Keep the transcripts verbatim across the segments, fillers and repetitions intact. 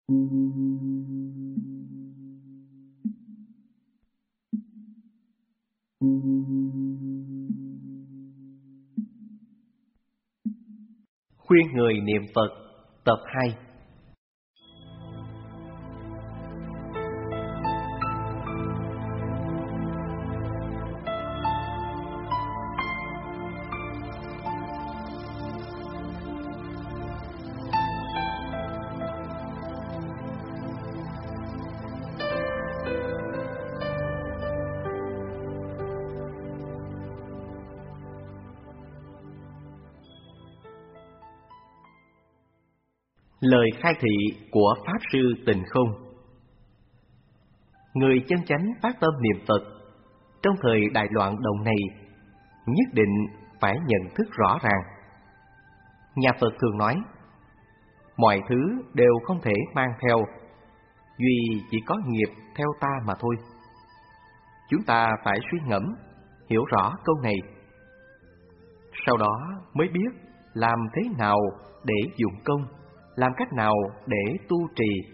Khuyên người niệm Phật tập hai. Lời khai thị của Pháp Sư Tịnh Không. Người chân chánh phát tâm niệm Phật trong thời đại loạn động này nhất định phải nhận thức rõ ràng. Nhà Phật thường nói, mọi thứ đều không thể mang theo, duy chỉ có nghiệp theo ta mà thôi. Chúng ta phải suy ngẫm, hiểu rõ câu này, sau đó mới biết làm thế nào để dụng công, làm cách nào để tu trì.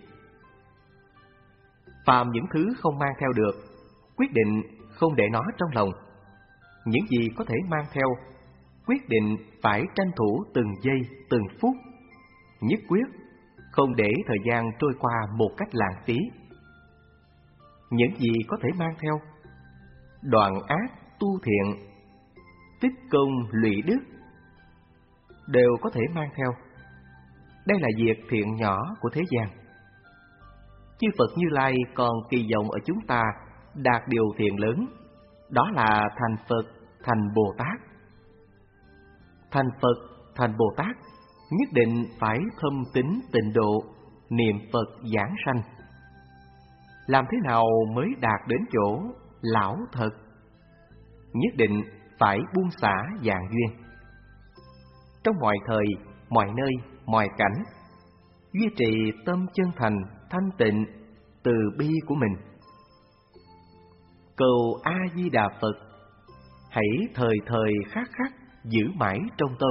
Phàm những thứ không mang theo được, quyết định không để nó trong lòng. Những gì có thể mang theo, quyết định phải tranh thủ từng giây, từng phút, nhất quyết không để thời gian trôi qua một cách lãng phí. Những gì có thể mang theo, đoạn ác tu thiện, tích công lụy đức, đều có thể mang theo. Đây là việc thiện nhỏ của thế gian. Chư Phật Như Lai còn kỳ vọng ở chúng ta đạt điều thiện lớn, đó là thành Phật, thành Bồ Tát. Thành Phật, thành Bồ Tát nhất định phải thâm tín tịnh độ, niệm Phật giảng sanh. Làm thế nào mới đạt đến chỗ lão thật? Nhất định phải buông xả dạng duyên. Trong mọi thời, mọi nơi, mọi cảnh, duy trì tâm chân thành, thanh tịnh, từ bi của mình. Cầu A Di Đà Phật, hãy thời thời khắc khắc giữ mãi trong tâm.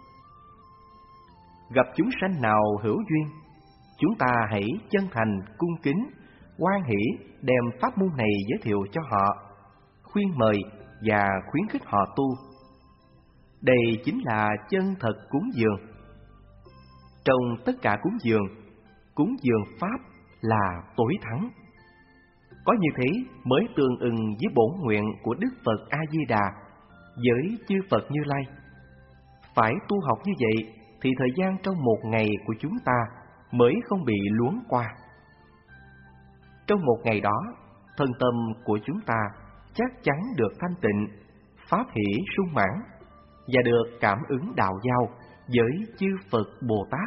Gặp chúng sanh nào hữu duyên, chúng ta hãy chân thành cung kính, hoan hỷ đem pháp môn này giới thiệu cho họ, khuyên mời và khuyến khích họ tu. Đây chính là chân thật cúng dường. Trong tất cả cúng dường, cúng dường Pháp là tối thắng. Có như thế mới tương ưng với bổn nguyện của Đức Phật A-di-đà với chư Phật Như Lai. Phải tu học như vậy thì thời gian trong một ngày của chúng ta mới không bị luống qua. Trong một ngày đó, thân tâm của chúng ta chắc chắn được thanh tịnh, pháp hỷ sung mãn và được cảm ứng đạo giao với chư Phật Bồ Tát.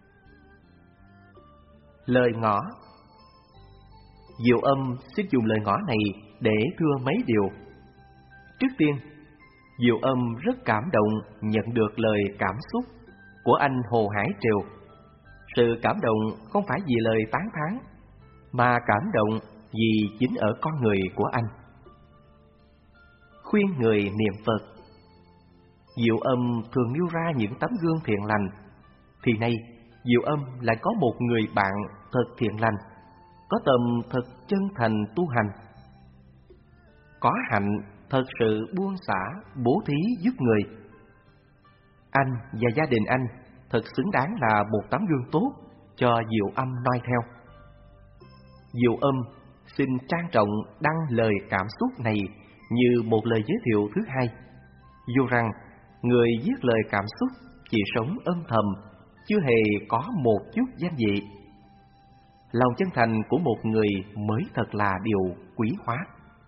Lời ngỏ. Diệu Âm xin dùng lời ngỏ này để thưa mấy điều. Trước tiên, Diệu Âm rất cảm động nhận được lời cảm xúc của anh Hồ Hải Triều. Sự cảm động không phải vì lời tán thán, mà cảm động vì chính ở con người của anh. Khuyên người niệm Phật. Diệu Âm thường nêu ra những tấm gương thiện lành, thì nay Diệu Âm lại có một người bạn thật thiện lành, có tâm thật chân thành tu hành, có hạnh thật sự buông xả bố thí giúp người. Anh và gia đình anh thật xứng đáng là một tấm gương tốt cho Diệu Âm noi theo. Diệu Âm xin trang trọng đăng lời cảm xúc này như một lời giới thiệu thứ hai, dù rằng người viết lời cảm xúc chỉ sống âm thầm, chưa hề có một chút danh vị. Lòng chân thành của một người mới thật là điều quý hóa.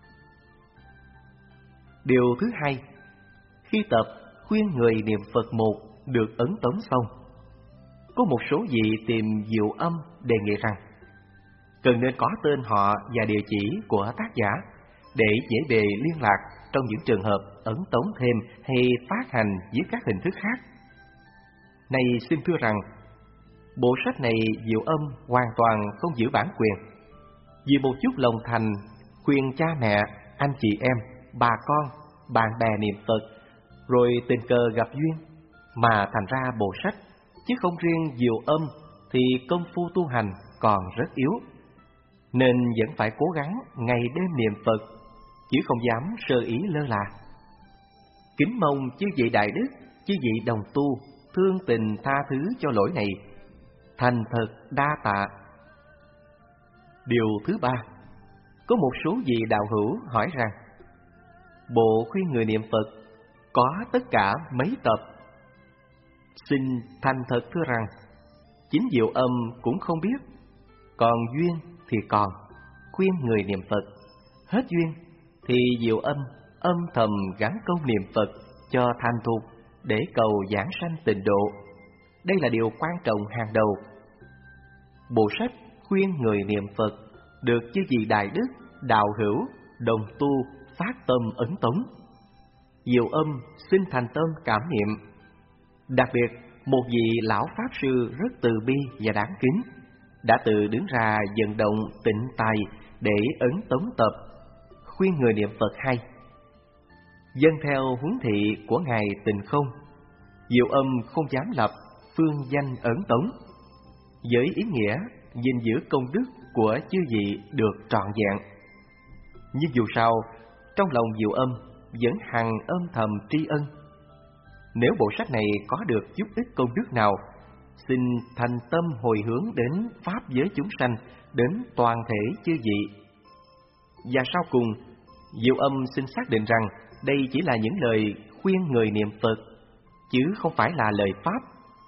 Điều thứ hai, khi tập khuyên người niệm Phật một được ấn tống xong, có một số vị tìm Diệu Âm đề nghị rằng cần nên có tên họ và địa chỉ của tác giả để dễ bề liên lạc trong những trường hợp ấn tống thêm hay phát hành với các hình thức khác. Này xin thưa rằng, bộ sách này Diệu Âm hoàn toàn không giữ bản quyền. Vì một chút lòng thành, khuyên cha mẹ, anh chị em, bà con, bạn bè niệm Phật, rồi tình cờ gặp duyên, mà thành ra bộ sách, chứ không riêng Diệu Âm thì công phu tu hành còn rất yếu, nên vẫn phải cố gắng ngày đêm niệm Phật, chứ không dám sơ ý lơ là. Kính mong chư vị đại đức, chư vị đồng tu thương tình tha thứ cho lỗi này, thành thật đa tạ. Điều thứ ba, có một số vị đạo hữu hỏi rằng bộ khuyên người niệm Phật có tất cả mấy tập? Xin thành thật thưa rằng chính Diệu Âm cũng không biết, còn duyên thì còn khuyên người niệm Phật, hết duyên thì Diệu Âm âm thầm gắn công niệm Phật cho thành thục để cầu giảng sanh tịnh độ. Đây là điều quan trọng hàng đầu. Bộ sách khuyên người niệm Phật được chư vị đại đức, đạo hữu, đồng tu phát tâm ấn tống. Diệu Âm xin thành tâm cảm niệm. Đặc biệt, một vị lão pháp sư rất từ bi và đáng kính đã tự đứng ra vận động tịnh tài để ấn tống tập khuyên người niệm Phật hay. Dân theo huấn thị của ngài Tịnh Không, Diệu Âm không dám lập phương danh ấn tống, với ý nghĩa gìn giữ công đức của chư vị được trọn vẹn. Nhưng dù sao, trong lòng Diệu Âm vẫn hằng âm thầm tri ân. Nếu bộ sách này có được chút ít công đức nào, xin thành tâm hồi hướng đến pháp giới chúng sanh, đến toàn thể chư vị. Và sau cùng, Diệu Âm xin xác định rằng đây chỉ là những lời khuyên người niệm Phật, chứ không phải là lời pháp.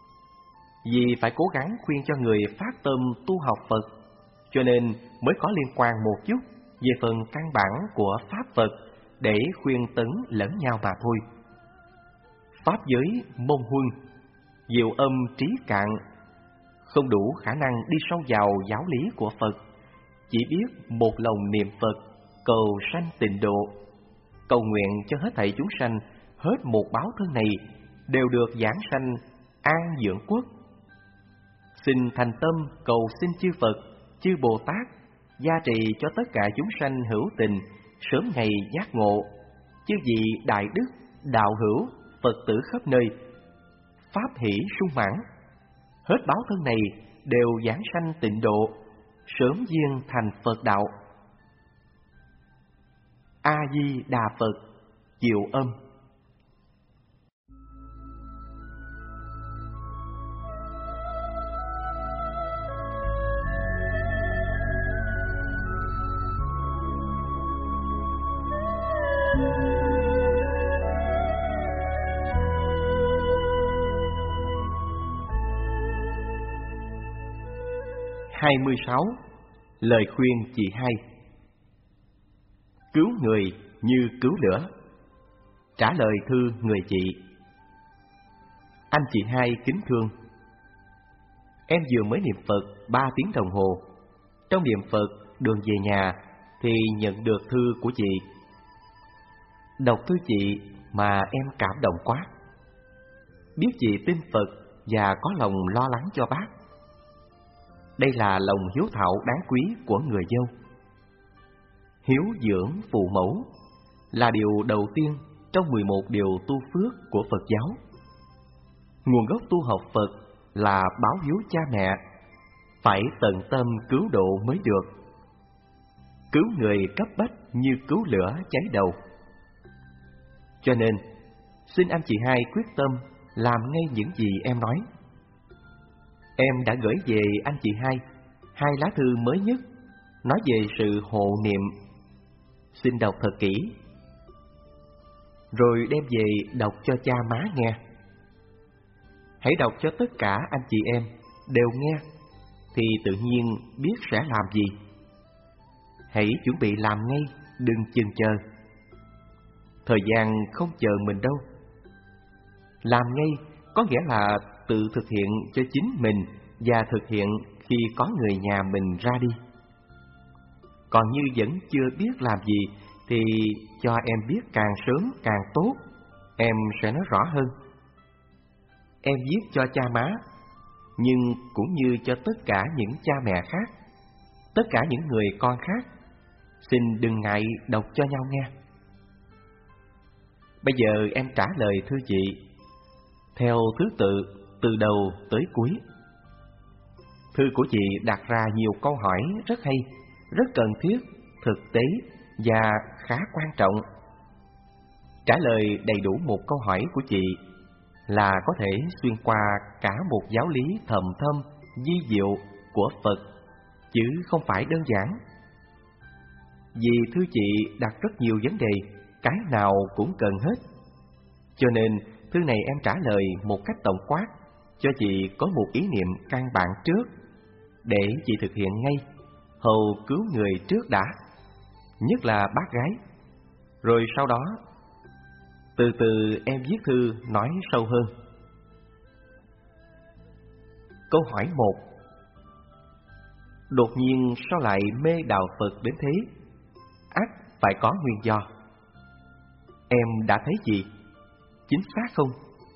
Vì phải cố gắng khuyên cho người phát tâm tu học Phật, cho nên mới có liên quan một chút về phần căn bản của pháp Phật để khuyên tấn lẫn nhau mà thôi. Pháp giới môn huân, Diệu Âm trí cạn, không đủ khả năng đi sâu vào giáo lý của Phật, chỉ biết một lòng niệm Phật, cầu sanh tịnh độ, cầu nguyện cho hết thảy chúng sanh hết một báo thân này đều được giảng sanh an dưỡng quốc. Xin thành tâm cầu xin chư Phật, chư Bồ Tát gia trì cho tất cả chúng sanh hữu tình sớm ngày giác ngộ, chư vị đại đức, đạo hữu, Phật tử khắp nơi pháp hỷ sung mãn, hết báo thân này đều giảng sanh tịnh độ, sớm duyên thành Phật đạo. A Di Đà Phật. Diệu Âm. hai mươi sáu. Lời khuyên chị hai. Cứu người như cứu lửa. Trả lời thư người chị. Anh chị hai kính thương, em vừa mới niệm Phật ba tiếng đồng hồ. Trong niệm Phật đường về nhà thì nhận được thư của chị. Đọc thư chị mà em cảm động quá. Biết chị tin Phật và có lòng lo lắng cho bác. Đây là lòng hiếu thảo đáng quý của người dâu. Hiếu dưỡng phụ mẫu là điều đầu tiên trong mười một điều tu phước của Phật giáo. Nguồn gốc tu học Phật là báo hiếu cha mẹ, phải tận tâm cứu độ mới được. Cứu người cấp bách như cứu lửa cháy đầu. Cho nên, xin anh chị hai quyết tâm làm ngay những gì em nói. Em đã gửi về anh chị hai hai lá thư mới nhất, nói về sự hộ niệm. Xin đọc thật kỹ, rồi đem về đọc cho cha má nghe. Hãy đọc cho tất cả anh chị em đều nghe, thì tự nhiên biết sẽ làm gì. Hãy chuẩn bị làm ngay, đừng chần chờ. Thời gian không chờ mình đâu. Làm ngay có nghĩa là tự thực hiện cho chính mình và thực hiện khi có người nhà mình ra đi. Còn như vẫn chưa biết làm gì thì cho em biết càng sớm càng tốt, em sẽ nói rõ hơn. Em viết cho cha má, nhưng cũng như cho tất cả những cha mẹ khác, tất cả những người con khác. Xin đừng ngại đọc cho nhau nghe. Bây giờ em trả lời thư chị theo thứ tự từ đầu tới cuối. Thư của chị đặt ra nhiều câu hỏi rất hay, rất cần thiết, thực tế và khá quan trọng. Trả lời đầy đủ một câu hỏi của chị là có thể xuyên qua cả một giáo lý thầm thâm, vi diệu của Phật, chứ không phải đơn giản. Vì thư chị đặt rất nhiều vấn đề, cái nào cũng cần hết. Cho nên thư này em trả lời một cách tổng quát, cho chị có một ý niệm căn bản trước, để chị thực hiện ngay, hầu cứu người trước đã, nhất là bác gái. Rồi sau đó, từ từ em viết thư nói sâu hơn. Câu hỏi một. Đột nhiên sao lại mê đạo Phật đến thế? Ắt phải có nguyên do. Em đã thấy gì? Chính xác không?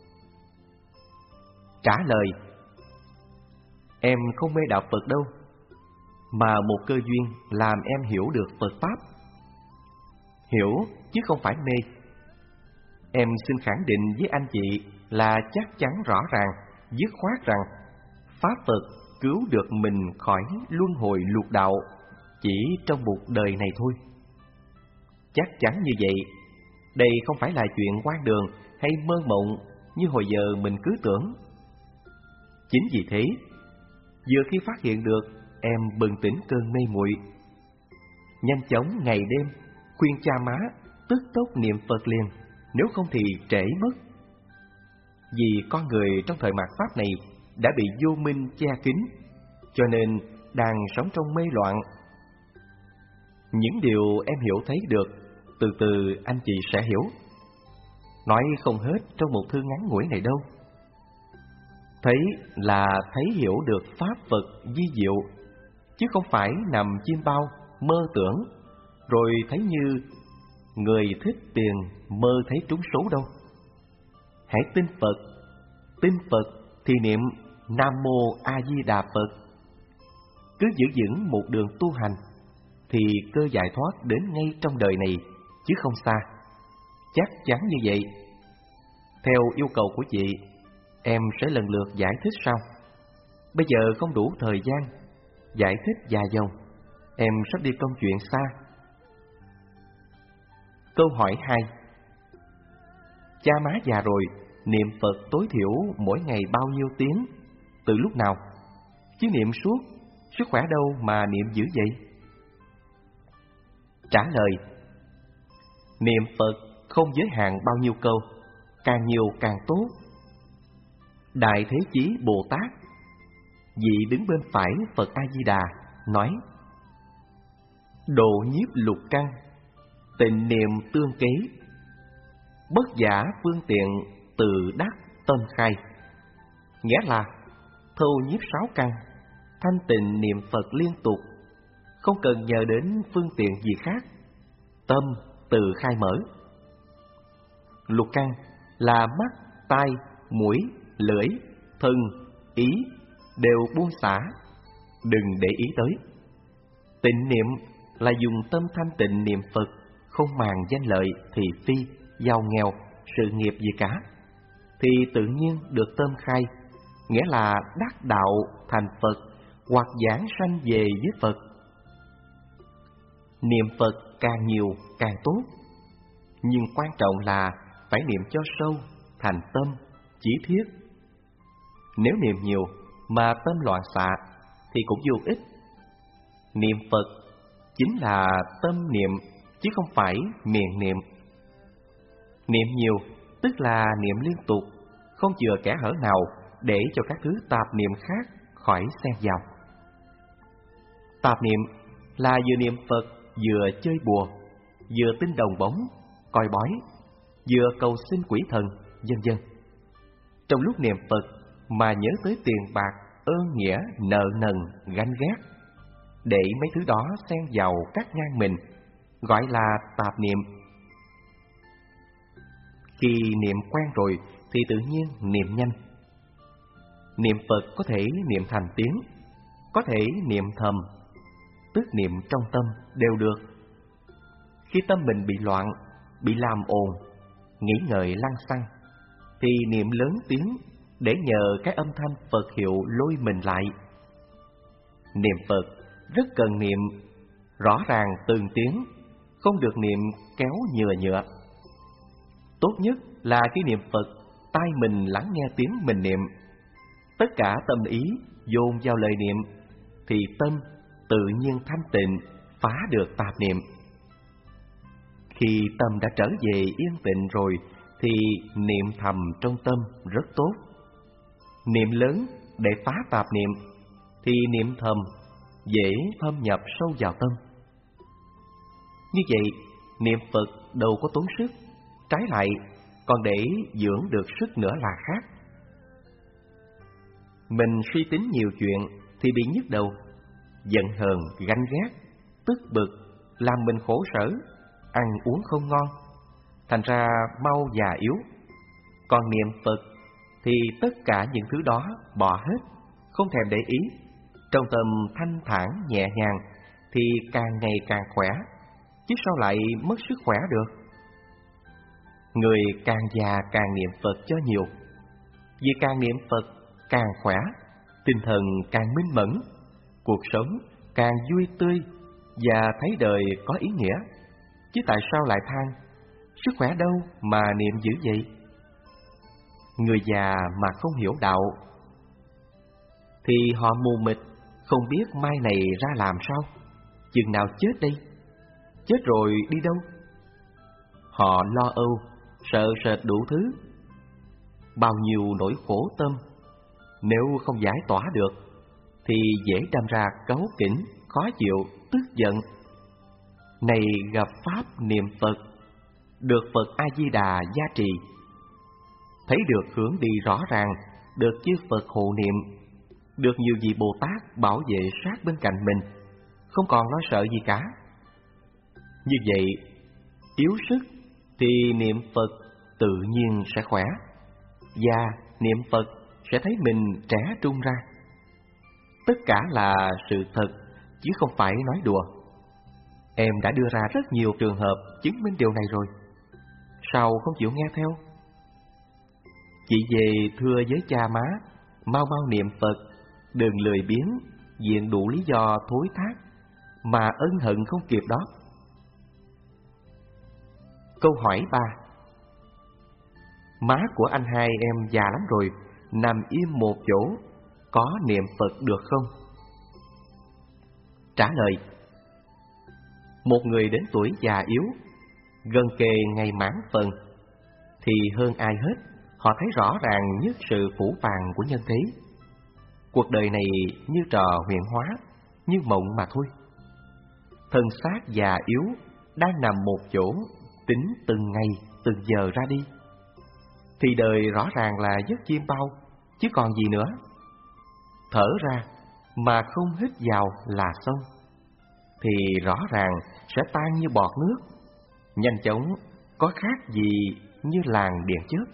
Trả lời. Em không mê đạo Phật đâu, mà một cơ duyên làm em hiểu được Phật Pháp. Hiểu chứ không phải mê. Em xin khẳng định với anh chị là chắc chắn rõ ràng, dứt khoát rằng Pháp Phật cứu được mình khỏi luân hồi lục đạo chỉ trong một đời này thôi. Chắc chắn như vậy. Đây không phải là chuyện hoang đường hay mơ mộng như hồi giờ mình cứ tưởng. Chính vì thế, vừa khi phát hiện được, em bừng tỉnh cơn mê muội, nhanh chóng ngày đêm khuyên cha má tức tốc niệm Phật liền, nếu không thì trễ mất. Vì con người trong thời mạt Pháp này đã bị vô minh che kín, cho nên đang sống trong mê loạn. Những điều em hiểu thấy được, từ từ anh chị sẽ hiểu. Nói không hết trong một thư ngắn ngủi này đâu. Thấy là thấy hiểu được Pháp Phật vi diệu, chứ không phải nằm chiêm bao, mơ tưởng, rồi thấy như người thích tiền mơ thấy trúng số đâu. Hãy tin Phật, tin Phật thì niệm Nam Mô A Di Đà Phật. Cứ giữ vững một đường tu hành, thì cơ giải thoát đến ngay trong đời này, chứ không xa. Chắc chắn như vậy. Theo yêu cầu của chị, em sẽ lần lượt giải thích sau. Bây giờ không đủ thời gian giải thích dài dòng, em sắp đi công chuyện xa. Câu hỏi hai. Cha má già rồi, niệm Phật tối thiểu mỗi ngày bao nhiêu tiếng, từ lúc nào? Chứ niệm suốt, sức khỏe đâu mà niệm dữ vậy? Trả lời. Niệm Phật không giới hạn bao nhiêu câu, càng nhiều càng tốt. Đại Thế Chí Bồ Tát, vị đứng bên phải Phật A-di-đà, nói: Độ nhiếp lục căn, tịnh niệm tương kế, bất giả phương tiện từ đắc tâm khai. Nghĩa là thâu nhiếp sáu căn, thanh tịnh niệm Phật liên tục, không cần nhờ đến phương tiện gì khác, tâm từ khai mở. Lục căn là mắt, tai, mũi, lưỡi, thân, ý đều buông xả, đừng để ý tới. Tịnh niệm là dùng tâm thanh tịnh niệm Phật, không màng danh lợi, thị phi, giàu nghèo, sự nghiệp gì cả, thì tự nhiên được tâm khai, nghĩa là đắc đạo thành Phật, hoặc giảng sanh về với Phật. Niệm Phật càng nhiều càng tốt, nhưng quan trọng là phải niệm cho sâu, thành tâm, chí thiết. Nếu niệm nhiều mà tâm loạn xạ thì cũng vô ích. Niệm Phật chính là tâm niệm, chứ không phải miệng niệm. Niệm nhiều tức là niệm liên tục, không chừa kẽ hở nào để cho các thứ tạp niệm khác khỏi xen vào. Tạp niệm là vừa niệm Phật, vừa chơi bùa, vừa tin đồng bóng, coi bói, vừa cầu xin quỷ thần, vân vân. Trong lúc niệm Phật mà nhớ tới tiền bạc, ơn nghĩa, nợ nần, ganh ghét, để mấy thứ đó xen vào cắt ngang mình, gọi là tạp niệm. Khi niệm quen rồi thì tự nhiên niệm nhanh. Niệm Phật có thể niệm thành tiếng, có thể niệm thầm, tức niệm trong tâm đều được. Khi tâm mình bị loạn, bị làm ồn, nghĩ ngợi lăng xăng, thì niệm lớn tiếng để nhờ cái âm thanh Phật hiệu lôi mình lại. Niệm Phật rất cần niệm rõ ràng từng tiếng, không được niệm kéo nhừa nhựa. Tốt nhất là khi niệm Phật, tai mình lắng nghe tiếng mình niệm. Tất cả tâm ý dồn vào lời niệm, thì tâm tự nhiên thanh tịnh, phá được tạp niệm. Khi tâm đã trở về yên tịnh rồi, thì niệm thầm trong tâm rất tốt. Niệm lớn để phá tạp niệm, thì niệm thầm dễ thâm nhập sâu vào tâm. Như vậy, niệm Phật đâu có tốn sức, trái lại còn để dưỡng được sức nữa là khác. Mình suy tính nhiều chuyện thì bị nhức đầu, giận hờn, ganh ghét, tức bực, làm mình khổ sở, ăn uống không ngon, thành ra mau già yếu. Còn niệm Phật thì tất cả những thứ đó bỏ hết, không thèm để ý, trong tâm thanh thản nhẹ nhàng, thì càng ngày càng khỏe, chứ sao lại mất sức khỏe được. Người càng già càng niệm Phật cho nhiều, vì càng niệm Phật càng khỏe, tinh thần càng minh mẫn, cuộc sống càng vui tươi và thấy đời có ý nghĩa. Chứ tại sao lại than sức khỏe đâu mà niệm dữ vậy? Người già mà không hiểu đạo thì họ mù mịt, không biết mai này ra làm sao, chừng nào chết đây, chết rồi đi đâu. Họ lo âu, sợ sệt đủ thứ, bao nhiêu nỗi khổ tâm, nếu không giải tỏa được thì dễ đâm ra cáu kỉnh, khó chịu, tức giận. Này gặp pháp niệm Phật, được Phật A Di Đà gia trì, thấy được hướng đi rõ ràng, được chư Phật hộ niệm, được nhiều vị Bồ Tát bảo vệ sát bên cạnh mình, không còn lo sợ gì cả. Như vậy, yếu sức thì niệm Phật tự nhiên sẽ khỏe, và niệm Phật sẽ thấy mình trẻ trung ra. Tất cả là sự thật, chứ không phải nói đùa. Em đã đưa ra rất nhiều trường hợp chứng minh điều này rồi, sao không chịu nghe theo? Chị về thưa với cha má, mau mau niệm Phật, đừng lười biếng, viện đủ lý do thối thác, mà ân hận không kịp đó. Câu hỏi ba. Má của anh hai em già lắm rồi, nằm im một chỗ, có niệm Phật được không? Trả lời: một người đến tuổi già yếu, gần kề ngày mãn phần, thì hơn ai hết, họ thấy rõ ràng nhất sự phủ phàng của nhân thế. Cuộc đời này như trò huyền hóa, như mộng mà thôi. Thân xác già yếu đang nằm một chỗ, tính từng ngày, từng giờ ra đi, thì đời rõ ràng là giấc chim bao, chứ còn gì nữa. Thở ra mà không hít vào là xong, thì rõ ràng sẽ tan như bọt nước, nhanh chóng, có khác gì như làng điện chớp.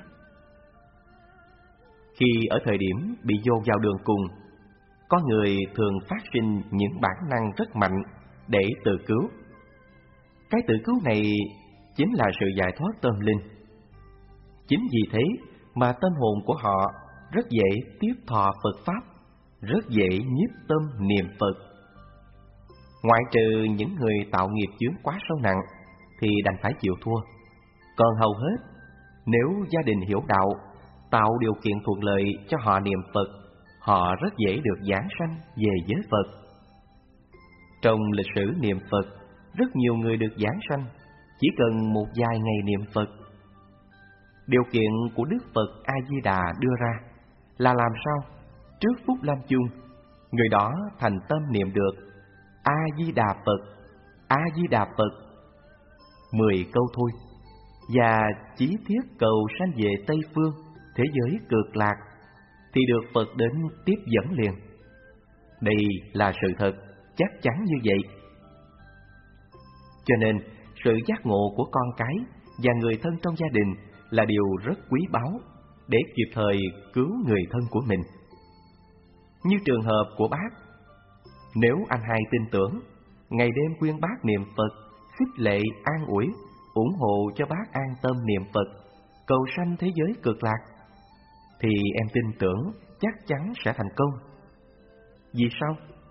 Khi ở thời điểm bị dồn vào đường cùng, có người thường phát sinh những bản năng rất mạnh để tự cứu. Cái tự cứu này chính là sự giải thoát tâm linh. Chính vì thế mà tâm hồn của họ rất dễ tiếp thọ Phật Pháp, rất dễ nhiếp tâm niệm Phật. Ngoại trừ những người tạo nghiệp chướng quá sâu nặng thì đành phải chịu thua. Còn hầu hết, nếu gia đình hiểu đạo, tạo điều kiện thuận lợi cho họ niệm Phật, họ rất dễ được giảng sanh về giới Phật. Trong lịch sử niệm Phật, rất nhiều người được giảng sanh chỉ cần một vài ngày niệm Phật. Điều kiện của Đức Phật A Di Đà đưa ra là làm sao trước phút lâm chung, người đó thành tâm niệm được A Di Đà Phật, A Di Đà Phật mười câu thôi, và chí thiết cầu sanh về Tây phương, thế giới cực lạc, thì được Phật đến tiếp dẫn liền. Đây là sự thật, chắc chắn như vậy. Cho nên, sự giác ngộ của con cái và người thân trong gia đình là điều rất quý báu để kịp thời cứu người thân của mình. Như trường hợp của bác, nếu anh hai tin tưởng, ngày đêm khuyên bác niệm Phật, khích lệ, an ủi, ủng hộ cho bác an tâm niệm Phật, cầu sanh thế giới cực lạc, thì em tin tưởng chắc chắn sẽ thành công. Vì sao?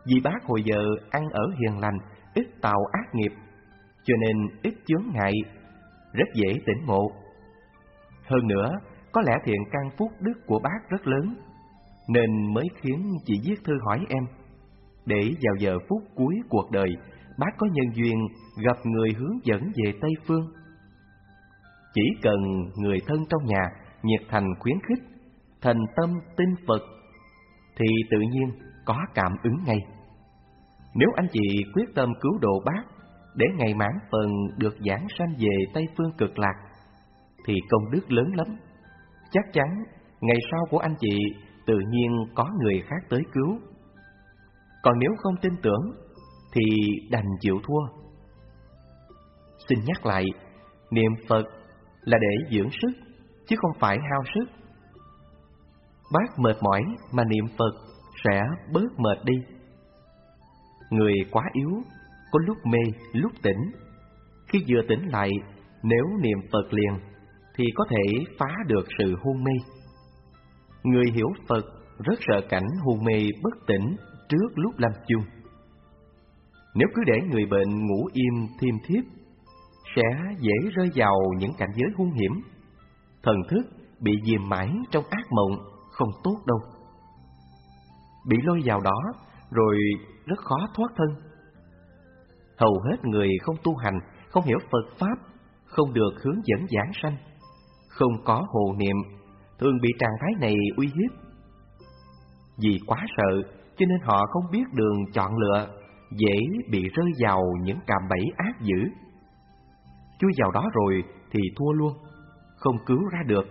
Vì bác hồi giờ ăn ở hiền lành, ít tạo ác nghiệp, cho nên ít chướng ngại, rất dễ tỉnh ngộ. Hơn nữa, có lẽ thiện căn phúc đức của bác rất lớn, nên mới khiến chị viết thư hỏi em, để vào giờ phút cuối cuộc đời, bác có nhân duyên gặp người hướng dẫn về Tây Phương. Chỉ cần người thân trong nhà nhiệt thành khuyến khích, thành tâm tin Phật, thì tự nhiên có cảm ứng ngay. Nếu anh chị quyết tâm cứu độ bác, để ngày mãn phần được giảng sanh về Tây Phương Cực Lạc, thì công đức lớn lắm. Chắc chắn ngày sau của anh chị tự nhiên có người khác tới cứu. Còn nếu không tin tưởng thì đành chịu thua. Xin nhắc lại, niệm Phật là để dưỡng sức, chứ không phải hao sức. Bác mệt mỏi mà niệm Phật sẽ bớt mệt đi. Người quá yếu, có lúc mê, lúc tỉnh. Khi vừa tỉnh lại, nếu niệm Phật liền, thì có thể phá được sự hôn mê. Người hiểu Phật rất sợ cảnh hôn mê bất tỉnh trước lúc lâm chung. Nếu cứ để người bệnh ngủ im thiêm thiếp, sẽ dễ rơi vào những cảnh giới hung hiểm. Thần thức bị dìm mãi trong ác mộng không tốt đâu. Bị lôi vào đó rồi rất khó thoát thân. Hầu hết người không tu hành, không hiểu Phật Pháp, không được hướng dẫn giảng sanh, không có hộ niệm, thường bị trạng thái này uy hiếp. Vì quá sợ, cho nên họ không biết đường chọn lựa, dễ bị rơi vào những cạm bẫy ác dữ. Chui vào đó rồi thì thua luôn, không cứu ra được.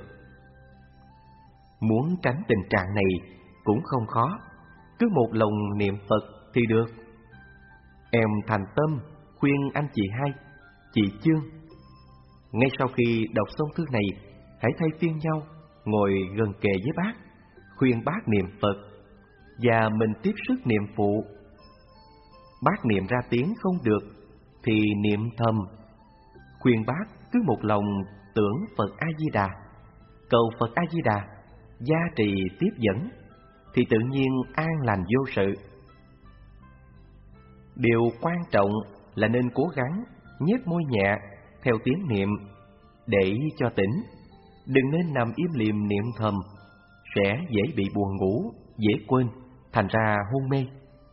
Muốn tránh tình trạng này cũng không khó, cứ một lòng niệm Phật thì được. Em thành tâm khuyên anh chị hai, chị Chương, ngay sau khi đọc xong thư này, hãy thay phiên nhau ngồi gần kề với bác, khuyên bác niệm Phật, và mình tiếp sức niệm phụ. Bác niệm ra tiếng không được thì niệm thầm, khuyên bác cứ một lòng tưởng Phật A-di-đà, cầu Phật A-di-đà gia trì tiếp dẫn, thì tự nhiên an lành vô sự. Điều quan trọng là nên cố gắng nhếch môi nhẹ theo tiếng niệm để cho tỉnh, đừng nên nằm im lìm niệm thầm, sẽ dễ bị buồn ngủ, dễ quên, thành ra hôn mê.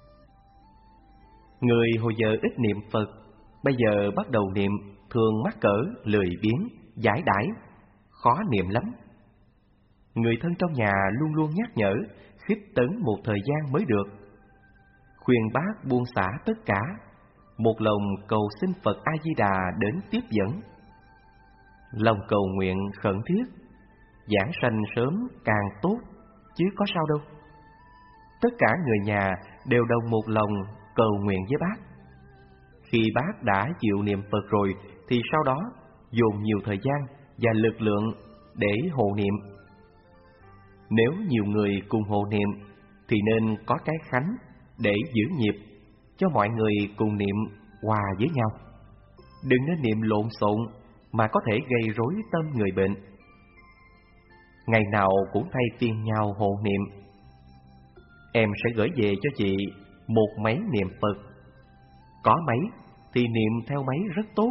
Người hồi giờ ít niệm Phật, bây giờ bắt đầu niệm thường mắc cỡ, lười biếng, giải đãi, khó niệm lắm. Người thân trong nhà luôn luôn nhắc nhở, khích tấn một thời gian mới được. Khuyên bác buông xả tất cả, một lòng cầu xin Phật A-di-đà đến tiếp dẫn. Lòng cầu nguyện khẩn thiết, giảng sanh sớm càng tốt, chứ có sao đâu. Tất cả người nhà đều đồng một lòng cầu nguyện với bác. Khi bác đã chịu niệm Phật rồi, thì sau đó dồn nhiều thời gian và lực lượng để hộ niệm. Nếu nhiều người cùng hộ niệm, thì nên có cái khánh để giữ nhịp, cho mọi người cùng niệm hòa với nhau. Đừng nên niệm lộn xộn mà có thể gây rối tâm người bệnh. Ngày nào cũng thay phiên nhau hộ niệm. Em sẽ gửi về cho chị một máy niệm Phật. Có máy thì niệm theo máy rất tốt.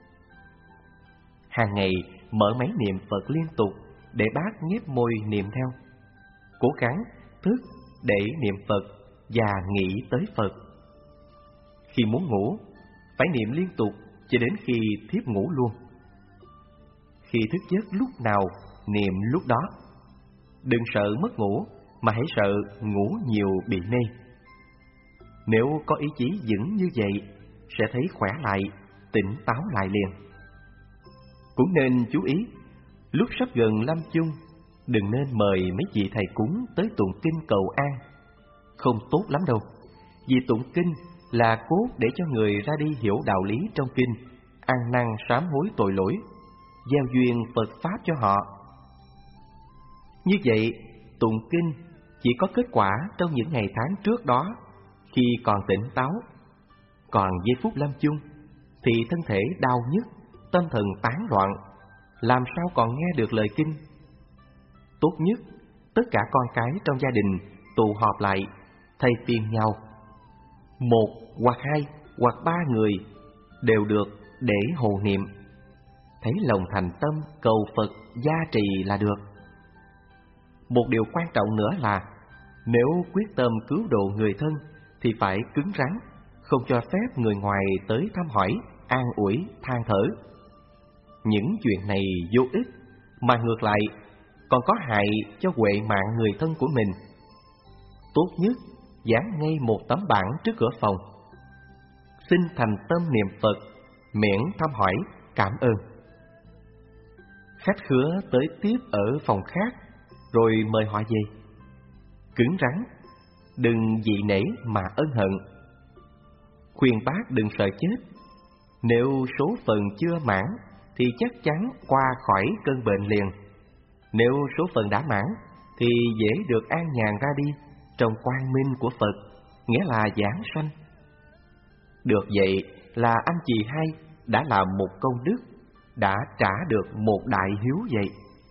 Hàng ngày mở máy niệm Phật liên tục để bác nhếch môi niệm theo. Cố gắng thức để niệm Phật và nghĩ tới Phật. Khi muốn ngủ, phải niệm liên tục cho đến khi thiếp ngủ luôn. Khi thức giấc lúc nào, niệm lúc đó. Đừng sợ mất ngủ, mà hãy sợ ngủ nhiều bị mê. Nếu có ý chí vững như vậy, sẽ thấy khỏe lại, tỉnh táo lại liền. Cũng nên chú ý, lúc sắp gần lâm chung, đừng nên mời mấy vị thầy cúng tới tụng kinh cầu an. Không tốt lắm đâu, vì tụng kinh là cốt để cho người ra đi hiểu đạo lý trong kinh, ăn năn sám hối tội lỗi, gieo duyên Phật Pháp cho họ. Như vậy, tụng kinh chỉ có kết quả trong những ngày tháng trước đó, khi còn tỉnh táo. Còn giây phút lâm chung thì thân thể đau nhức, tâm thần tán loạn, làm sao còn nghe được lời kinh. Tốt nhất, tất cả con cái trong gia đình tụ họp lại, thay phiên nhau, một hoặc hai hoặc ba người đều được để hộ niệm. Thấy lòng thành tâm cầu Phật gia trì là được. Một điều quan trọng nữa là nếu quyết tâm cứu độ người thân thì phải cứng rắn, không cho phép người ngoài tới thăm hỏi, an ủi, than thở. Những chuyện này vô ích, mà ngược lại còn có hại cho huệ mạng người thân của mình. Tốt nhất dán ngay một tấm bảng trước cửa phòng: xin thành tâm niệm Phật, miễn thăm hỏi, cảm ơn. Khách khứa tới tiếp ở phòng khác rồi mời họ về. Cứng rắn, đừng dị nể mà ân hận. Khuyên bác đừng sợ chết. Nếu số phận chưa mãn thì chắc chắn qua khỏi cơn bệnh liền. Nếu số phận đã mãn thì dễ được an nhàn ra đi trong quang minh của Phật, nghĩa là giảng sanh. Được vậy là anh chị hai đã làm một công đức, đã trả được một đại hiếu vậy.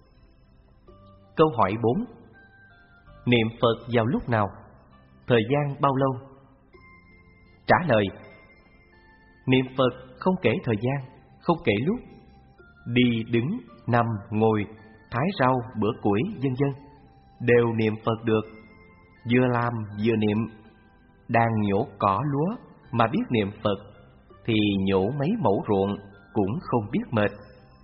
Câu hỏi bốn. Niệm Phật vào lúc nào? Thời gian bao lâu? Trả lời: niệm Phật không kể thời gian, không kể lúc. Đi, đứng, nằm, ngồi, thái rau, bữa củi, vân vân đều niệm Phật được. Vừa làm vừa niệm. Đang nhổ cỏ lúa mà biết niệm Phật thì nhổ mấy mẫu ruộng cũng không biết mệt.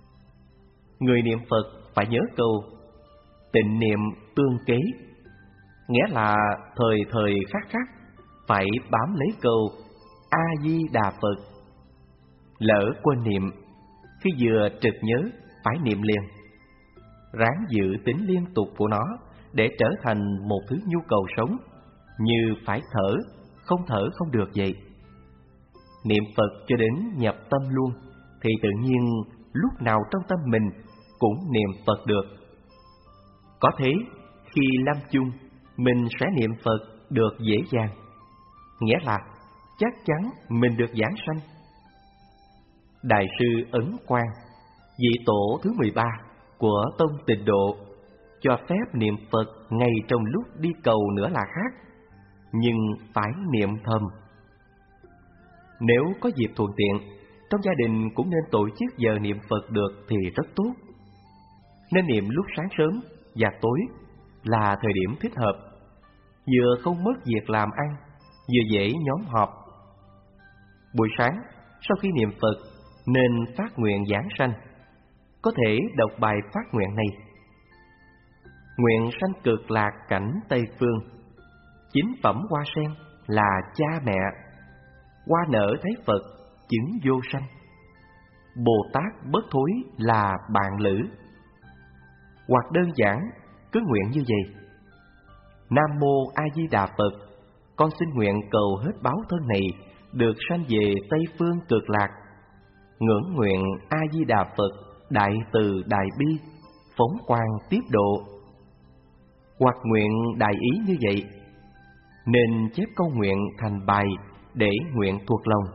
Người niệm Phật phải nhớ câu tịnh niệm tương kế, nghĩa là thời thời khắc khắc phải bám lấy câu A Di Đà Phật. Lỡ quên niệm, khi vừa trực nhớ phải niệm liền. Ráng giữ tính liên tục của nó để trở thành một thứ nhu cầu sống, như phải thở, không thở không được vậy. Niệm Phật cho đến nhập tâm luôn thì tự nhiên lúc nào trong tâm mình cũng niệm Phật được. Có thế khi lâm chung mình sẽ niệm Phật được dễ dàng, nghĩa là chắc chắn mình được giảng sanh. Đại sư Ấn Quang, vị tổ thứ mười ba của Tông Tịnh Độ, cho phép niệm Phật ngay trong lúc đi cầu nữa là khác, nhưng phải niệm thầm. Nếu có dịp thuận tiện, trong gia đình cũng nên tổ chức giờ niệm Phật được thì rất tốt. Nên niệm lúc sáng sớm và tối là thời điểm thích hợp, vừa không mất việc làm ăn, vừa dễ nhóm họp. Buổi sáng sau khi niệm Phật nên phát nguyện giảng sanh. Có thể đọc bài phát nguyện này: nguyện sanh cực lạc cảnh Tây Phương, chính phẩm hoa sen là cha mẹ, hoa nở thấy Phật chứng vô sanh, Bồ Tát bất thối là bạn lữ. Hoặc đơn giản cứ nguyện như vậy: Nam Mô A Di Đà Phật, con xin nguyện cầu hết báo thân này được sanh về Tây Phương cực lạc. Ngưỡng nguyện A Di Đà Phật đại từ đại bi, phóng quang tiếp độ. Hoặc nguyện đại ý như vậy, nên chép câu nguyện thành bài để nguyện thuộc lòng.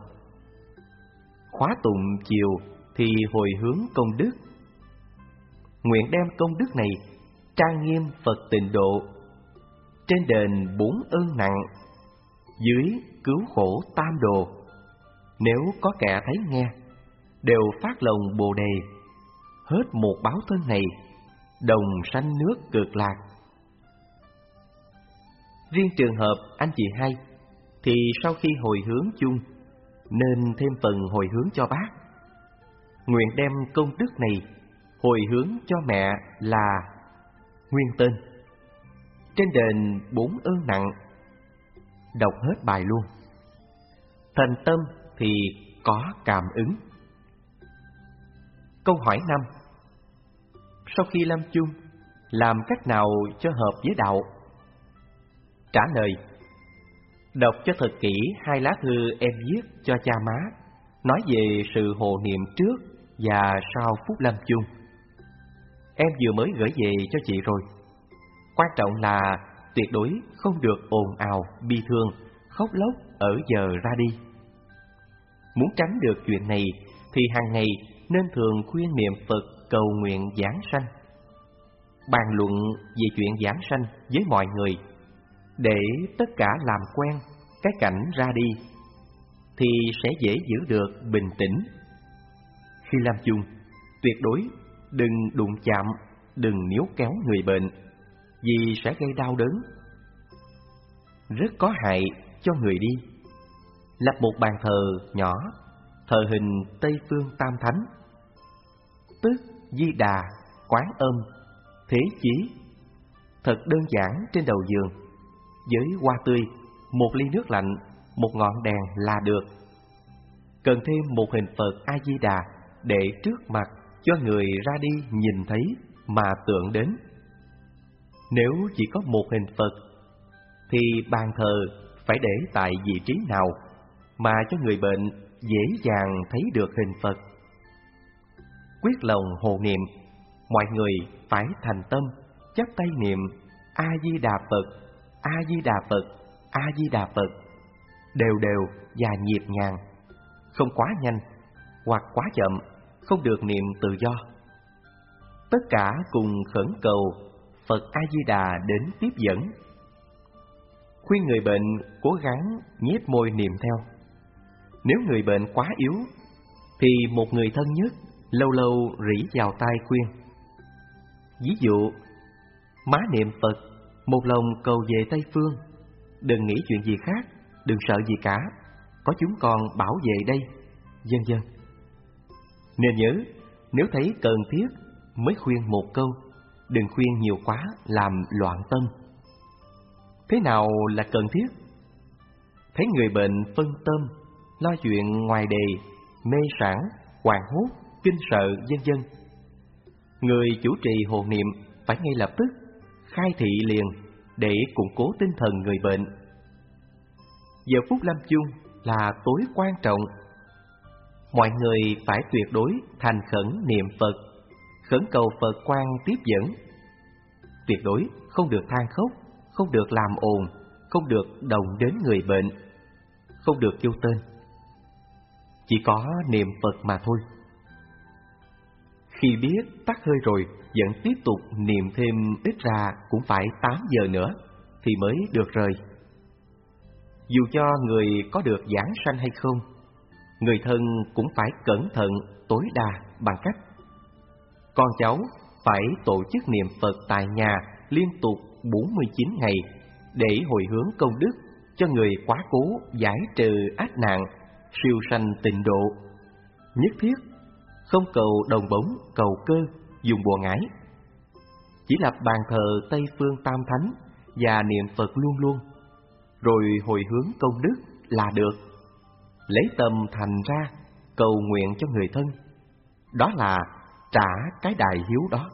Khóa tụng chiều thì hồi hướng công đức. Nguyện đem công đức này trang nghiêm Phật Tịnh Độ, trên đền bốn ơn nặng, dưới cứu khổ tam đồ. Nếu có kẻ thấy nghe, đều phát lòng Bồ Đề, hết một báo thân này, đồng sanh nước cực lạc. Riêng trường hợp anh chị hai thì sau khi hồi hướng chung nên thêm phần hồi hướng cho bác. Nguyện đem công đức này hồi hướng cho mẹ là nguyên tên, trên đền bốn ơn nặng. Đọc hết bài luôn. Thành tâm thì có cảm ứng. Câu hỏi năm. Sau khi lâm chung, làm cách nào cho hợp với đạo? Trả lời: đọc cho thật kỹ hai lá thư em viết cho cha má, nói về sự hộ niệm trước và sau phút lâm chung. Em vừa mới gửi về cho chị rồi. Quan trọng là tuyệt đối không được ồn ào, bi thương, khóc lóc ở giờ ra đi. Muốn tránh được chuyện này thì hàng ngày nên thường khuyên niệm Phật cầu nguyện giảng sanh. Bàn luận về chuyện giảng sanh với mọi người, để tất cả làm quen cái cảnh ra đi thì sẽ dễ giữ được bình tĩnh. Khi làm chung, tuyệt đối đừng đụng chạm, đừng níu kéo người bệnh, vì sẽ gây đau đớn, rất có hại cho người đi. Lập một bàn thờ nhỏ, thờ hình Tây Phương Tam Thánh, tức Di Đà, Quán Âm, Thế Chí, thật đơn giản trên đầu giường, với hoa tươi, một ly nước lạnh, một ngọn đèn là được. Cần thêm một hình Phật A Di Đà để trước mặt cho người ra đi nhìn thấy mà tưởng đến. Nếu chỉ có một hình Phật thì bàn thờ phải để tại vị trí nào mà cho người bệnh dễ dàng thấy được hình Phật. Quyết lòng hộ niệm, mọi người phải thành tâm chắp tay niệm A Di Đà Phật, A Di Đà Phật, A Di Đà Phật, đều đều và nhịp nhàng, không quá nhanh hoặc quá chậm, không được niệm tự do. Tất cả cùng khẩn cầu Phật A Di Đà đến tiếp dẫn. Khuyên người bệnh cố gắng nhếch môi niệm theo. Nếu người bệnh quá yếu thì một người thân nhất lâu lâu rỉ vào tai khuyên. Ví dụ, má niệm Phật, một lòng cầu về Tây Phương, đừng nghĩ chuyện gì khác, đừng sợ gì cả, có chúng con bảo vệ đây, vân vân. Nên nhớ, nếu thấy cần thiết mới khuyên một câu, đừng khuyên nhiều quá làm loạn tâm. Thế nào là cần thiết? Thấy người bệnh phân tâm, lo chuyện ngoài đề, mê sản, hoảng hốt, kinh sợ, vân vân, người chủ trì hộ niệm phải ngay lập tức khai thị liền để củng cố tinh thần người bệnh. Giờ phút lâm chung là tối quan trọng. Mọi người phải tuyệt đối thành khẩn niệm Phật, khẩn cầu Phật quan tiếp dẫn. Tuyệt đối không được than khóc, không được làm ồn, không được động đến người bệnh, không được kêu tên. Chỉ có niệm Phật mà thôi. Khi biết tắt hơi rồi vẫn tiếp tục niệm thêm, ít ra cũng phải tám giờ nữa thì mới được rời. Dù cho người có được giảng sanh hay không, người thân cũng phải cẩn thận tối đa bằng cách con cháu phải tổ chức niệm Phật tại nhà liên tục bốn mươi chín ngày để hồi hướng công đức cho người quá cố giải trừ ách nạn, siêu sanh tịnh độ. Nhất thiết không cầu đồng bóng, cầu cơ, dùng bùa ngải. Chỉ lập bàn thờ Tây Phương Tam Thánh và niệm Phật luôn luôn, rồi hồi hướng công đức là được. Lấy tâm thành ra cầu nguyện cho người thân, đó là trả cái đại hiếu đó.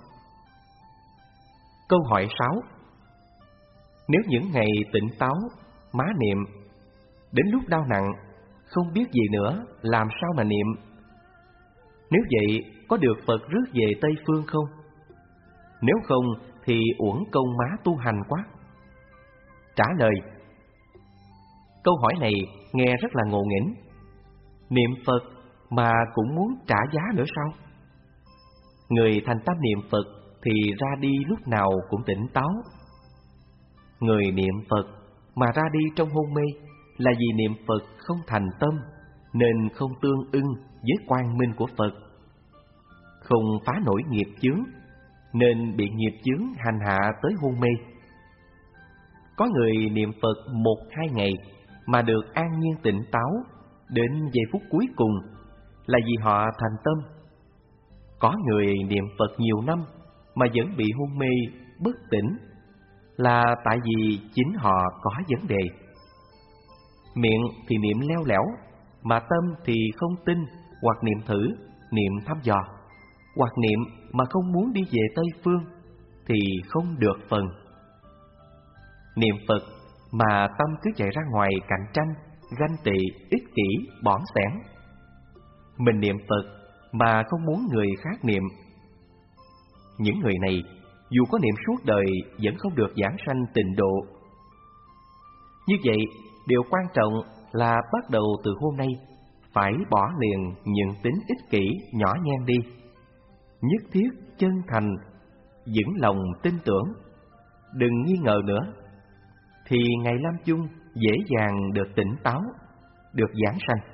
Câu hỏi sáu. Nếu những ngày tỉnh táo, má niệm, đến lúc đau nặng, không biết gì nữa, làm sao mà niệm? Nếu vậy, có được Phật rước về Tây Phương không? Nếu không, thì uổng công má tu hành quá. Trả lời. Câu hỏi này nghe rất là ngộ nghĩnh. Niệm Phật mà cũng muốn trả giá nữa sao? Người thành tâm niệm Phật thì ra đi lúc nào cũng tỉnh táo. Người niệm Phật mà ra đi trong hôn mê là vì niệm Phật không thành tâm, nên không tương ưng với quang minh của Phật, không phá nổi nghiệp chướng, nên bị nghiệp chướng hành hạ tới hôn mê. Có người niệm Phật một hai ngày mà được an nhiên tỉnh táo đến giây phút cuối cùng là vì họ thành tâm. Có người niệm Phật nhiều năm mà vẫn bị hôn mê bất tỉnh là tại vì chính họ có vấn đề. Miệng thì niệm leo lẻo, mà tâm thì không tin, hoặc niệm thử, niệm thăm dò, hoặc niệm mà không muốn đi về Tây Phương thì không được phần. Niệm Phật mà tâm cứ chạy ra ngoài cạnh tranh, ganh tị, ích kỷ, bỏng xẻn. Mình niệm Phật mà không muốn người khác niệm. Những người này dù có niệm suốt đời vẫn không được giảng sanh tịnh độ. Như vậy, điều quan trọng là bắt đầu từ hôm nay phải bỏ liền những tính ích kỷ nhỏ nhen đi, nhất thiết chân thành, vững lòng tin tưởng, đừng nghi ngờ nữa, thì ngày lâm chung dễ dàng được tỉnh táo, được giảng sanh.